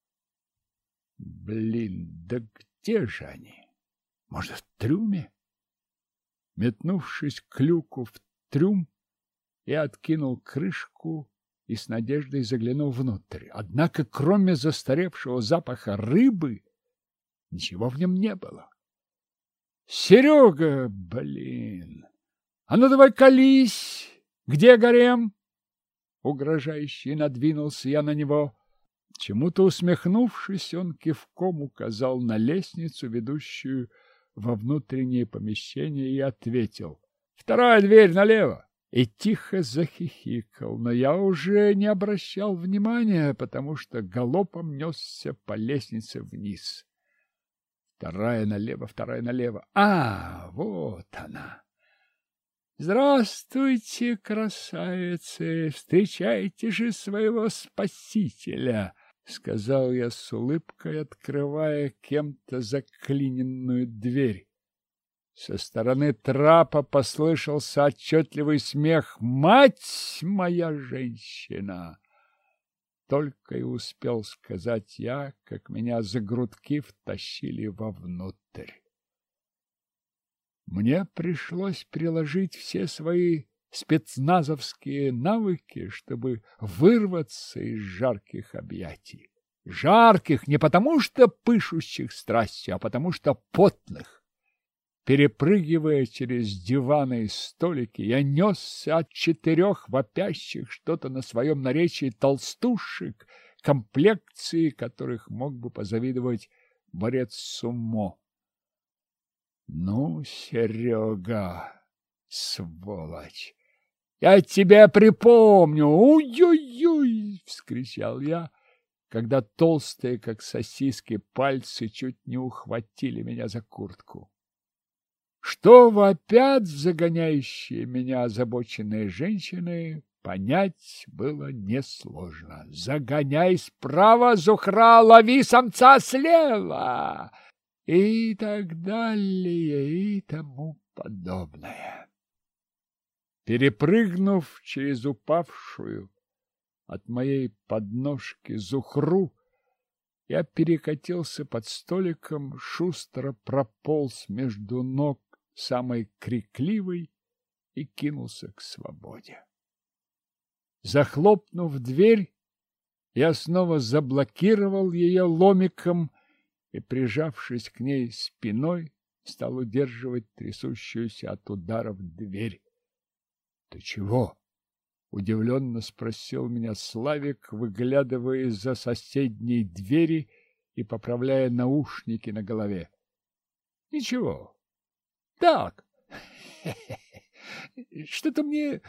Блин, да где же они? Может, в трюме? Метнувшись к люку в трюм, я откинул крышку и с надеждой заглянул внутрь. Однако, кроме застаревшего запаха рыбы, ничего в нем не было. Серега, блин! А ну давай колись! Где Гарем? Угрожающе надвинулся я на него. Чему-то усмехнувшись, он кивком указал на лестницу, ведущую во внутреннее помещение, и ответил: «Вторая дверь налево!» И тихо захихикал, но я уже не обращал внимания, потому что галопом несся по лестнице вниз. Вторая налево. А, вот она. Здравствуйте, красавицы, встречайте же своего спасителя, сказал я с улыбкой, открывая кем-то заклиненную дверь. Со стороны трапа послышался отчетливый смех. «Мать моя женщина!» Только и успел сказать я, как меня за грудки втащили вовнутрь. Мне пришлось приложить все свои спецназовские навыки, чтобы вырваться из жарких объятий. Жарких не потому, что пышущих страстью, а потому, что потных. Перепрыгивая через диваны и столики, я несся от 4 вопящих что-то на своем наречии толстушек, комплекции которых мог бы позавидовать борец сумо. Ну, Серега, сволочь, я тебя припомню! Ой-ой-ой! — вскричал я, когда толстые, как сосиски, пальцы чуть не ухватили меня за куртку. Что вопят загоняющие меня озабоченные женщины, понять было несложно. «Загоняй справа, Зухра, лови самца слева!» И так далее, и тому подобное. Перепрыгнув через упавшую от моей подножки Зухру, я перекатился под столиком, шустро прополз между ног самой крикливой и кинулся к свободе. Захлопнув дверь, я снова заблокировал ее ломиком и, прижавшись к ней спиной, стал удерживать трясущуюся от ударов дверь. — Ты чего? — удивленно спросил меня Славик, выглядывая из-за соседней двери и поправляя наушники на голове. — Ничего. Так. Что-то мне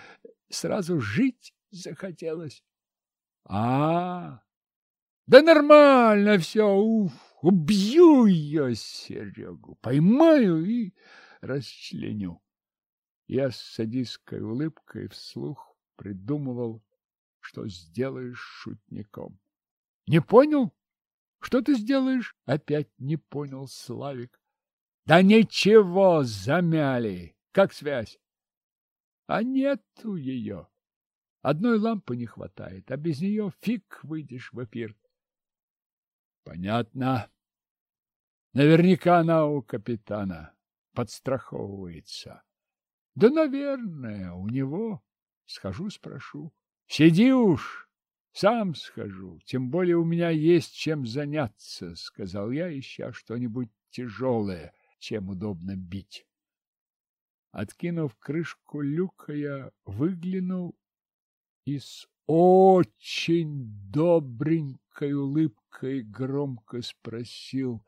сразу жить захотелось. Да нормально все, убью я Серегу, поймаю и расчленю. Я с садистской улыбкой вслух придумывал, что сделаешь шутником. Не понял? Что ты сделаешь? Опять не понял Славик. Да ничего, замяли. Как связь? А нету ее. Одной лампы не хватает, а без нее фиг выйдешь в эфир. Понятно. Наверняка она у капитана подстраховывается. Да, наверное, у него. Схожу, спрошу. Сиди уж, сам схожу. Тем более у меня есть чем заняться, сказал я, ища что-нибудь тяжелое, чем удобно бить. Откинув крышку люка, я выглянул и с очень добренькой улыбкой громко спросил: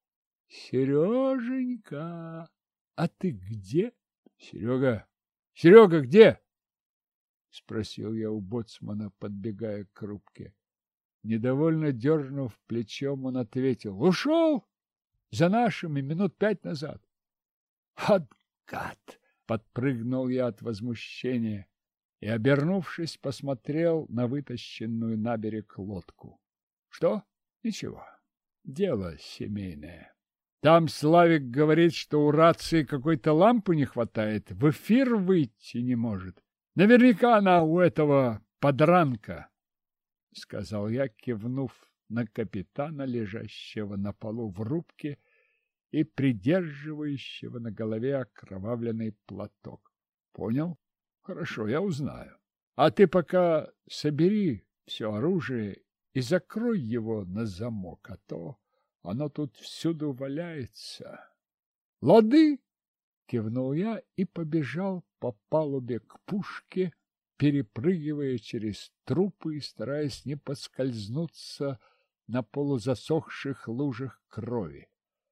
Сереженька, а ты где? Серега, где? Спросил я у боцмана, подбегая к рубке. Недовольно дернув плечом, он ответил: ушел за нашими минут 5 назад. От гад! Подпрыгнул я от возмущения и, обернувшись, посмотрел на вытащенную на берег лодку. Что? Ничего. Дело семейное. Там Славик говорит, что у рации какой-то лампы не хватает, в эфир выйти не может. Наверняка она у этого подранка, — сказал я, кивнув на капитана, лежащего на полу в рубке и придерживающего на голове окровавленный платок. Понял? Хорошо, я узнаю. А ты пока собери все оружие и закрой его на замок, а то оно тут всюду валяется. Лады? Кивнул я и побежал по палубе к пушке, перепрыгивая через трупы и стараясь не поскользнуться на полузасохших лужах крови.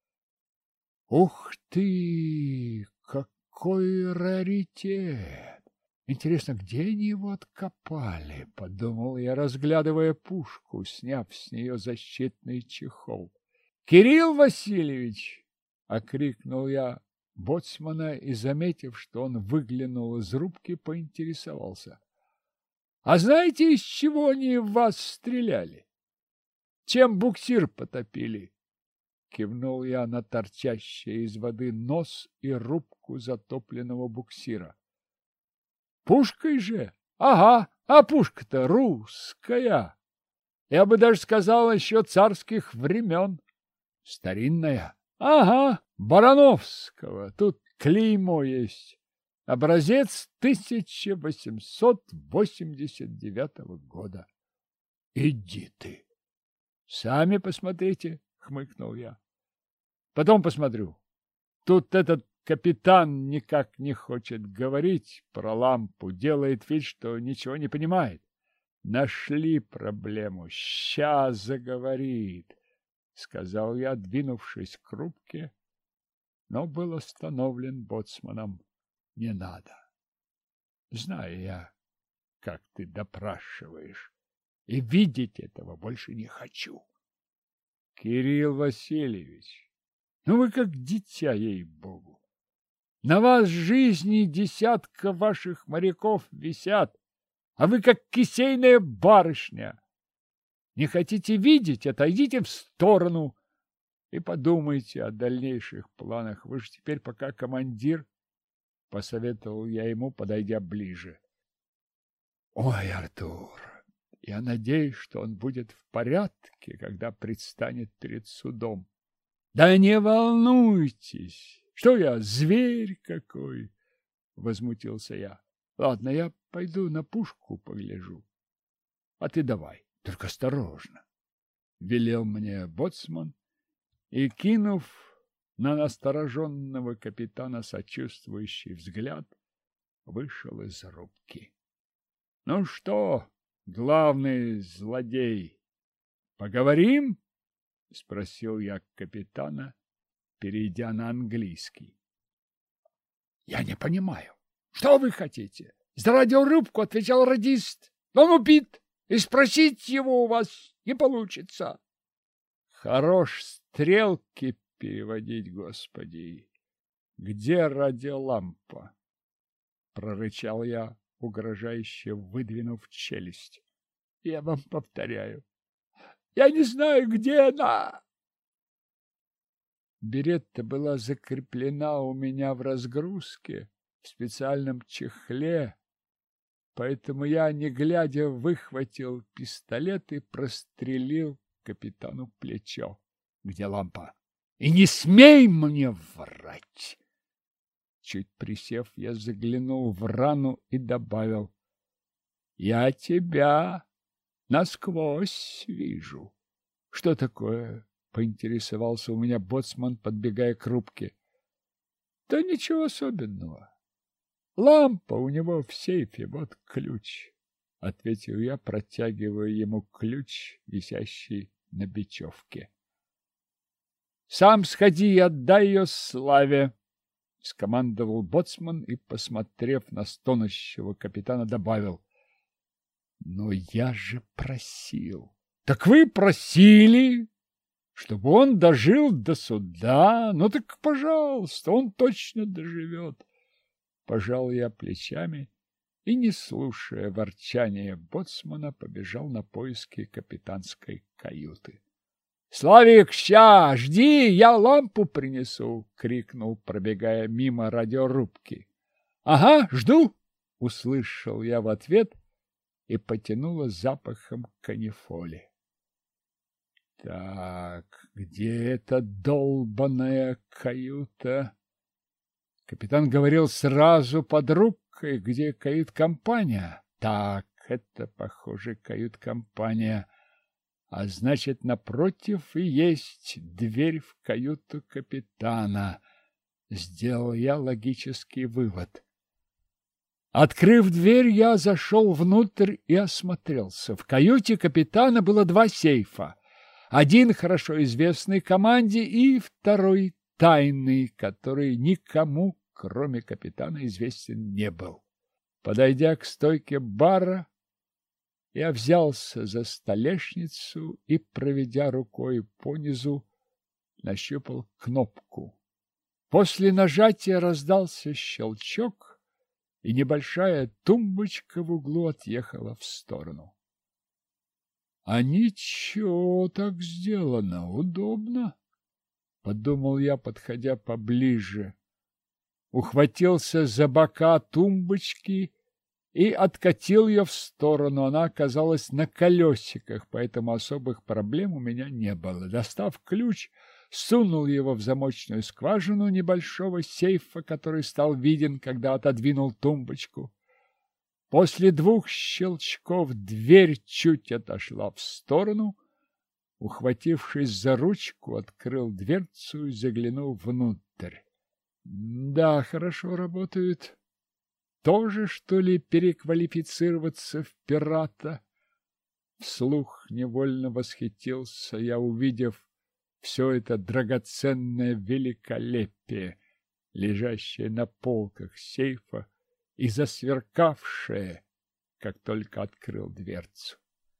Ух ты! Какой раритет! Интересно, где они его откопали? Подумал я, разглядывая пушку, сняв с нее защитный чехол. Кирилл Васильевич! Окрикнул я боцмана и, заметив, что он выглянул из рубки, поинтересовался: а знаете, из чего они в вас стреляли? Чем буксир потопили? Кивнул я на торчащий из воды нос и рубку затопленного буксира. Пушкой же? Ага, а пушка-то русская. Я бы даже сказал, еще царских времен. Старинная? Ага, Барановского. Тут клеймо есть. Образец 1889 года. Иди ты. Сами посмотрите, хмыкнул я. Потом посмотрю. Тут этот капитан никак не хочет говорить про лампу, делает вид, что ничего не понимает. Нашли проблему, ща заговорит, сказал я, двинувшись к рубке, но был остановлен боцманом. Не надо. Знаю я, как ты допрашиваешь, и видеть этого больше не хочу. Кирилл Васильевич, ну вы как дитя, ей-богу. На вас жизни десятка ваших моряков висят, а вы как кисейная барышня. Не хотите видеть, отойдите в сторону и подумайте о дальнейших планах. Вы же теперь пока командир, — посоветовал я ему, подойдя ближе. Ой, Артур, я надеюсь, что он будет в порядке, когда предстанет перед судом. Да не волнуйтесь, что я, зверь какой, — возмутился я. Ладно, я пойду на пушку погляжу, а ты давай, только осторожно, — велел мне боцман и, кинув на настороженного капитана сочувствующий взгляд, вышел из рубки. — Ну что, главный злодей, поговорим? — спросил я капитана, перейдя на английский. — Я не понимаю. Что вы хотите? За радиорубку отвечал радист. Он убит, и спросить его у вас не получится. Хорош стрелки переводить, Господи. Где радиолампа? Прорычал я, угрожающе выдвинув челюсть. Я вам повторяю. Я не знаю, где она. Беретта была закреплена у меня в разгрузке, в специальном чехле, поэтому я, не глядя, выхватил пистолет и прострелил капитану плечо. Где лампа? И не смей мне врать! Чуть присев, я заглянул в рану и добавил. Я тебя насквозь вижу. Что такое? Поинтересовался у меня боцман, подбегая к рубке. Да ничего особенного. Лампа у него в сейфе, вот ключ, ответил я, протягивая ему ключ, висящий на бечевке. Сам сходи и отдай ее Славе, скомандовал боцман и, посмотрев на стонущего капитана, добавил. Но я же просил. Так вы просили, чтобы он дожил до суда. Ну так, пожалуйста, он точно доживет. Пожал я плечами и, не слушая ворчания боцмана, побежал на поиски капитанской каюты. — Славик, ща, жди, я лампу принесу! — крикнул, пробегая мимо радиорубки. — Ага, жду! — услышал я в ответ и потянуло запахом канифоли. Так, где эта долбаная каюта? Капитан говорил сразу под рубкой, где кают-компания. Так, это, похоже, кают-компания. А значит, напротив и есть дверь в каюту капитана. Сделал я логический вывод. Открыв дверь, я зашел внутрь и осмотрелся. В каюте капитана было два сейфа. Один хорошо известный команде и второй тайный, который никому, кроме капитана, известен не был. Подойдя к стойке бара, я взялся за столешницу и, проведя рукой по низу, нащупал кнопку. После нажатия раздался щелчок, и небольшая тумбочка в углу отъехала в сторону. А ничего, так сделано, удобно, подумал я, подходя поближе. Ухватился за бока тумбочки и откатил ее в сторону. Она оказалась на колесиках, поэтому особых проблем у меня не было. Достав ключ, сунул его в замочную скважину небольшого сейфа, который стал виден, когда отодвинул тумбочку. После двух щелчков дверь чуть отошла в сторону. Ухватившись за ручку, открыл дверцу и заглянул внутрь. Да, хорошо работают. Тоже, что ли, переквалифицироваться в пирата? Вслух невольно восхитился я, увидев все это драгоценное великолепие, лежащее на полках сейфа и засверкавшее, как только открыл дверцу.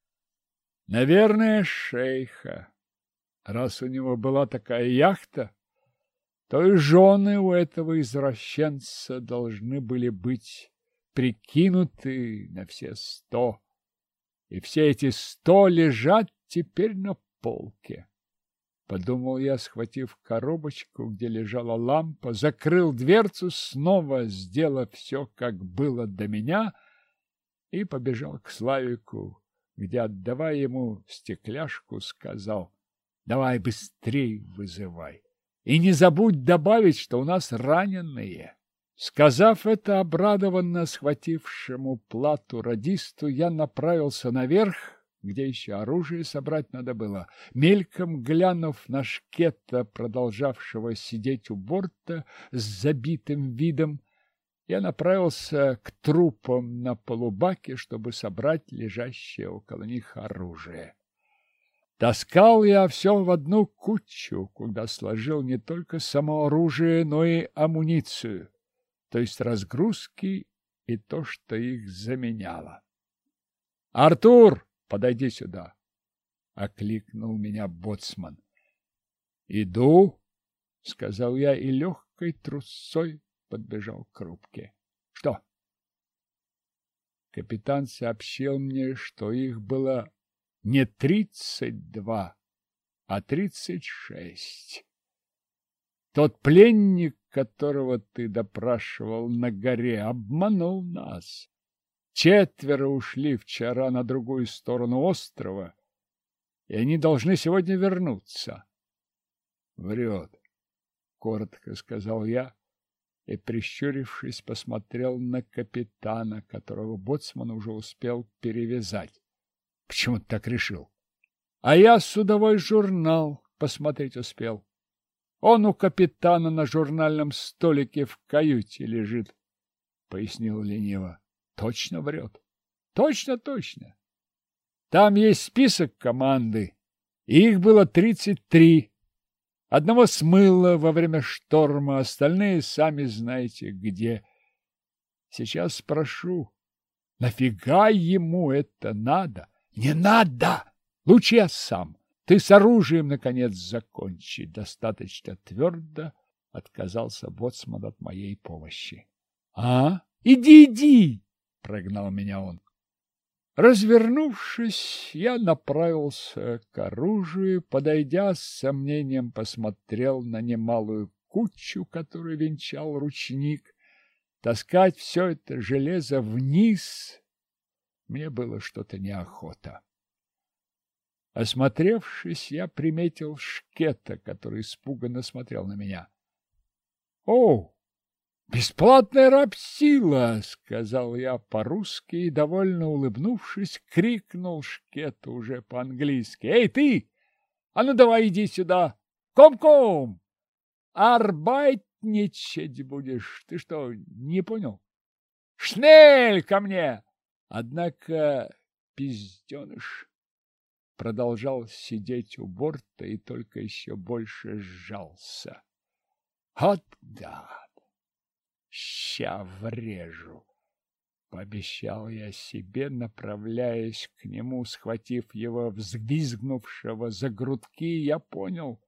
Наверное, шейха. Раз у него была такая яхта, то и жены у этого извращенца должны были быть прикинуты на все 100. И все эти 100 лежат теперь на полке. Подумал я, схватив коробочку, где лежала лампа, закрыл дверцу, снова сделав все, как было до меня, и побежал к Славику, где, отдавая ему стекляшку, сказал: «Давай быстрей вызывай. И не забудь добавить, что у нас раненые». Сказав это обрадованно схватившему плату радисту, я направился наверх, где еще оружие собрать надо было. Мельком глянув на шкета, продолжавшего сидеть у борта с забитым видом, я направился к трупам на полубаке, чтобы собрать лежащее около них оружие. Таскал я все в одну кучу, куда сложил не только само оружие, но и амуницию, то есть разгрузки и то, что их заменяло. «Артур, подойди сюда!» — окликнул меня боцман. «Иду!» — сказал я и легкой трусцой подбежал к рубке. «Что?» Капитан сообщил мне, что их было не 32, а 36. Тот пленник, которого ты допрашивал на горе, обманул нас. 4 ушли вчера на другую сторону острова, и они должны сегодня вернуться. Врет, коротко сказал я и, прищурившись, посмотрел на капитана, которого боцман уже успел перевязать. Почему ты так решил? А я судовой журнал посмотреть успел. Он у капитана на журнальном столике в каюте лежит, пояснил лениво. Точно врет. Точно, точно. Там есть список команды. Их было 33. Одного смыло во время шторма, остальные сами знаете где. Сейчас спрошу, нафига ему это надо? Не надо! Лучше я сам. Ты с оружием, наконец, закончи. Достаточно твердо отказался боцман от моей помощи. А? Иди, иди! Прогнал меня он. Развернувшись, я направился к оружию, подойдя, с сомнением посмотрел на немалую кучу, которую венчал ручник. Таскать все это железо вниз мне было что-то неохота. Осмотревшись, я приметил Шкета, который испуганно смотрел на меня. — О! «Бесплатная рабсила!» — сказал я по-русски и, довольно улыбнувшись, крикнул Шкету уже по-английски. «Эй, ты! А ну давай иди сюда! Ком-ком! Арбайтничать будешь! Ты что, не понял? Шнель ко мне!» Однако пизденыш продолжал сидеть у борта и только еще больше сжался. «Вот да! Ща врежу!» — пообещал я себе, направляясь к нему. Схватив его взвизгнувшего за грудки, я понял,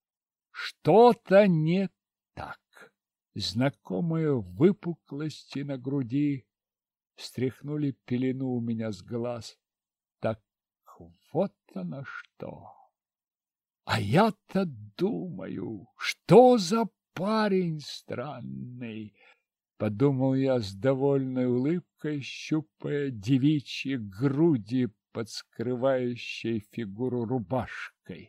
что-то не так. Знакомые выпуклости на груди стряхнули пелену у меня с глаз. Так вот оно что! А я-то думаю, что за парень странный! Подумал я с довольной улыбкой, щупая девичьи груди под скрывающей фигуру рубашкой.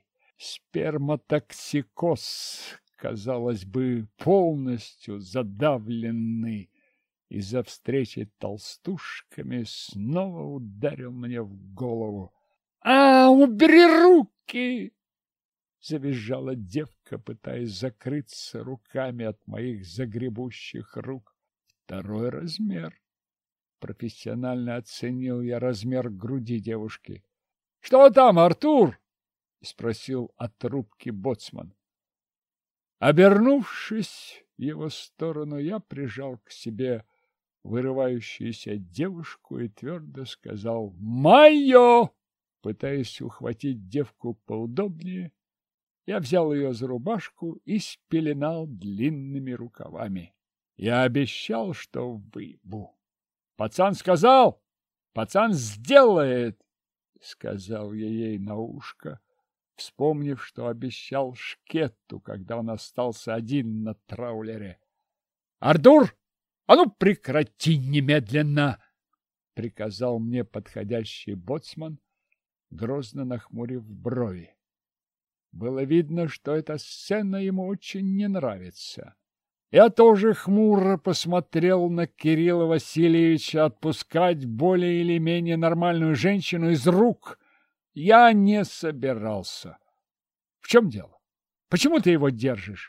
Сперматоксикоз, казалось бы, полностью задавленный из-за встречи толстушками, снова ударил мне в голову. Убери руки! Завизжала девка, пытаясь закрыться руками от моих загребущих рук. 2 размер. Профессионально оценил я размер груди девушки. — Что там, Артур? — спросил от рубки боцман. Обернувшись в его сторону, я прижал к себе вырывающуюся девушку и твердо сказал «Майо!». Пытаясь ухватить девку поудобнее, я взял ее за рубашку и спеленал длинными рукавами. Я обещал, что выйду. Пацан сказал, пацан сделает, сказал я ей на ушко, вспомнив, что обещал Шкетту, когда он остался один на траулере. Артур, а ну прекрати немедленно, приказал мне подходящий боцман, грозно нахмурив брови. Было видно, что эта сцена ему очень не нравится. Я тоже хмуро посмотрел на Кирилла Васильевича. Отпускать более или менее нормальную женщину из рук я не собирался. В чем дело? Почему ты его держишь?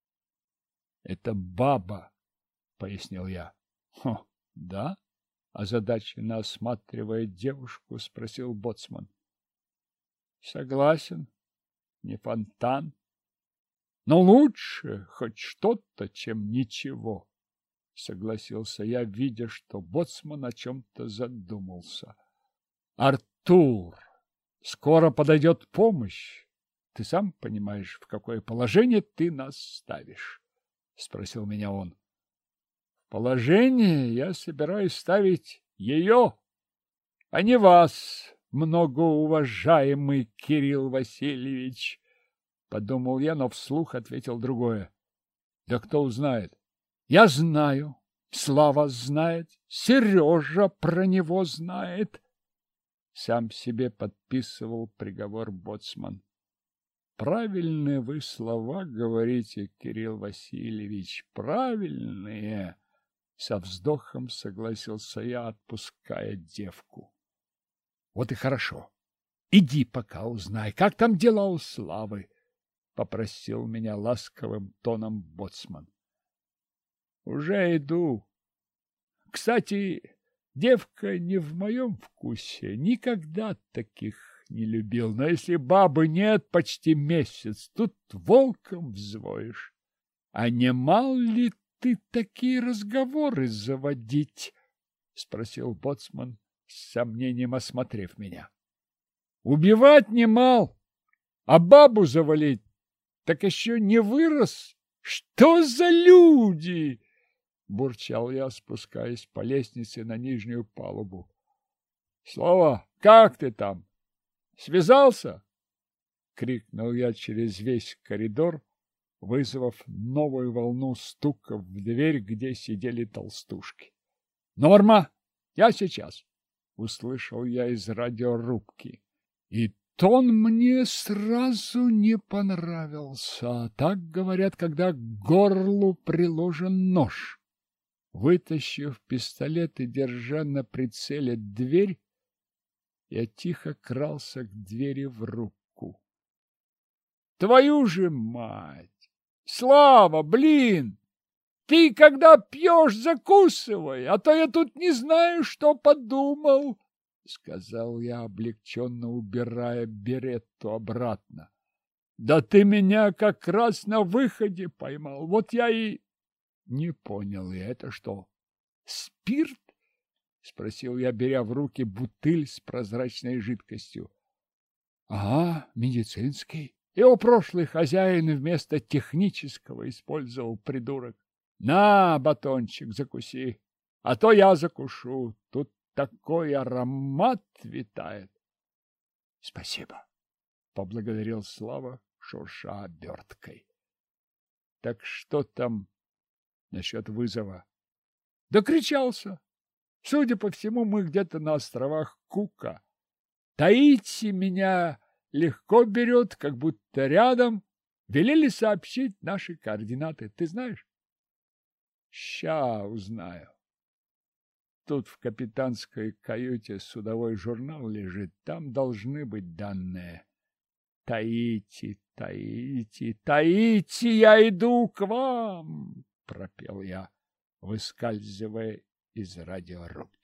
Это баба, пояснил я. Да? Озадаченно осматривая девушку, спросил боцман. Согласен, не фонтан. Но лучше хоть что-то, чем ничего. согласился я, видя, что боцман о чем-то задумался. Артур, скоро подойдет помощь. Ты сам понимаешь, в какое положение ты нас ставишь? Спросил меня он. В положение я собираюсь ставить ее, а не вас, многоуважаемый Кирилл Васильевич. Подумал я, но вслух ответил другое. Да кто узнает? Я знаю, Слава знает, Сережа про него знает. Сам себе подписывал приговор боцман. Правильные вы слова говорите, Кирилл Васильевич, правильные. Со вздохом согласился я, отпуская девку. Вот и хорошо. Иди пока узнай, как там дела у Славы, попросил меня ласковым тоном боцман. Уже иду. Кстати, девка не в моем вкусе, никогда таких не любил, но если бабы нет почти месяц, тут волком взвоишь. А не мал ли ты такие разговоры заводить? Спросил боцман, с сомнением осмотрев меня. Убивать не мал, а бабу завалить так еще не вырос. Что за люди? Бурчал я, спускаясь по лестнице на нижнюю палубу. Слава, как ты там? Связался? Крикнул я через весь коридор, вызвав новую волну стуков в дверь, где сидели толстушки. Норма, я сейчас, услышал я из радиорубки. И тон мне сразу не понравился. Так говорят, когда к горлу приложен нож. Вытащив пистолет и держа на прицеле дверь, я тихо крался к двери в рубку. Твою же мать! Слава, блин! Ты, когда пьешь, закусывай, а то я тут не знаю, что подумал, — сказал я, облегченно убирая беретту обратно. Да ты меня как раз на выходе поймал, вот я и... Не понял я, это что, спирт? — спросил я, беря в руки бутыль с прозрачной жидкостью. — Ага, медицинский. Его прошлый хозяин вместо технического использовал, придурок. На, батончик, закуси, а то я закушу. Тут такой аромат витает. — Спасибо, — поблагодарил Слава, шурша оберткой. — Так что там насчет вызова? — Докричался. Судя по всему, мы где-то на островах Кука. Таити меня легко берет, как будто рядом. Велели сообщить наши координаты. Ты знаешь? Ща узнаю. Тут в капитанской каюте судовой журнал лежит. Там должны быть данные. Таити, Таити, Таити, я иду к вам, пропел я, выскальзывая из радиорубки.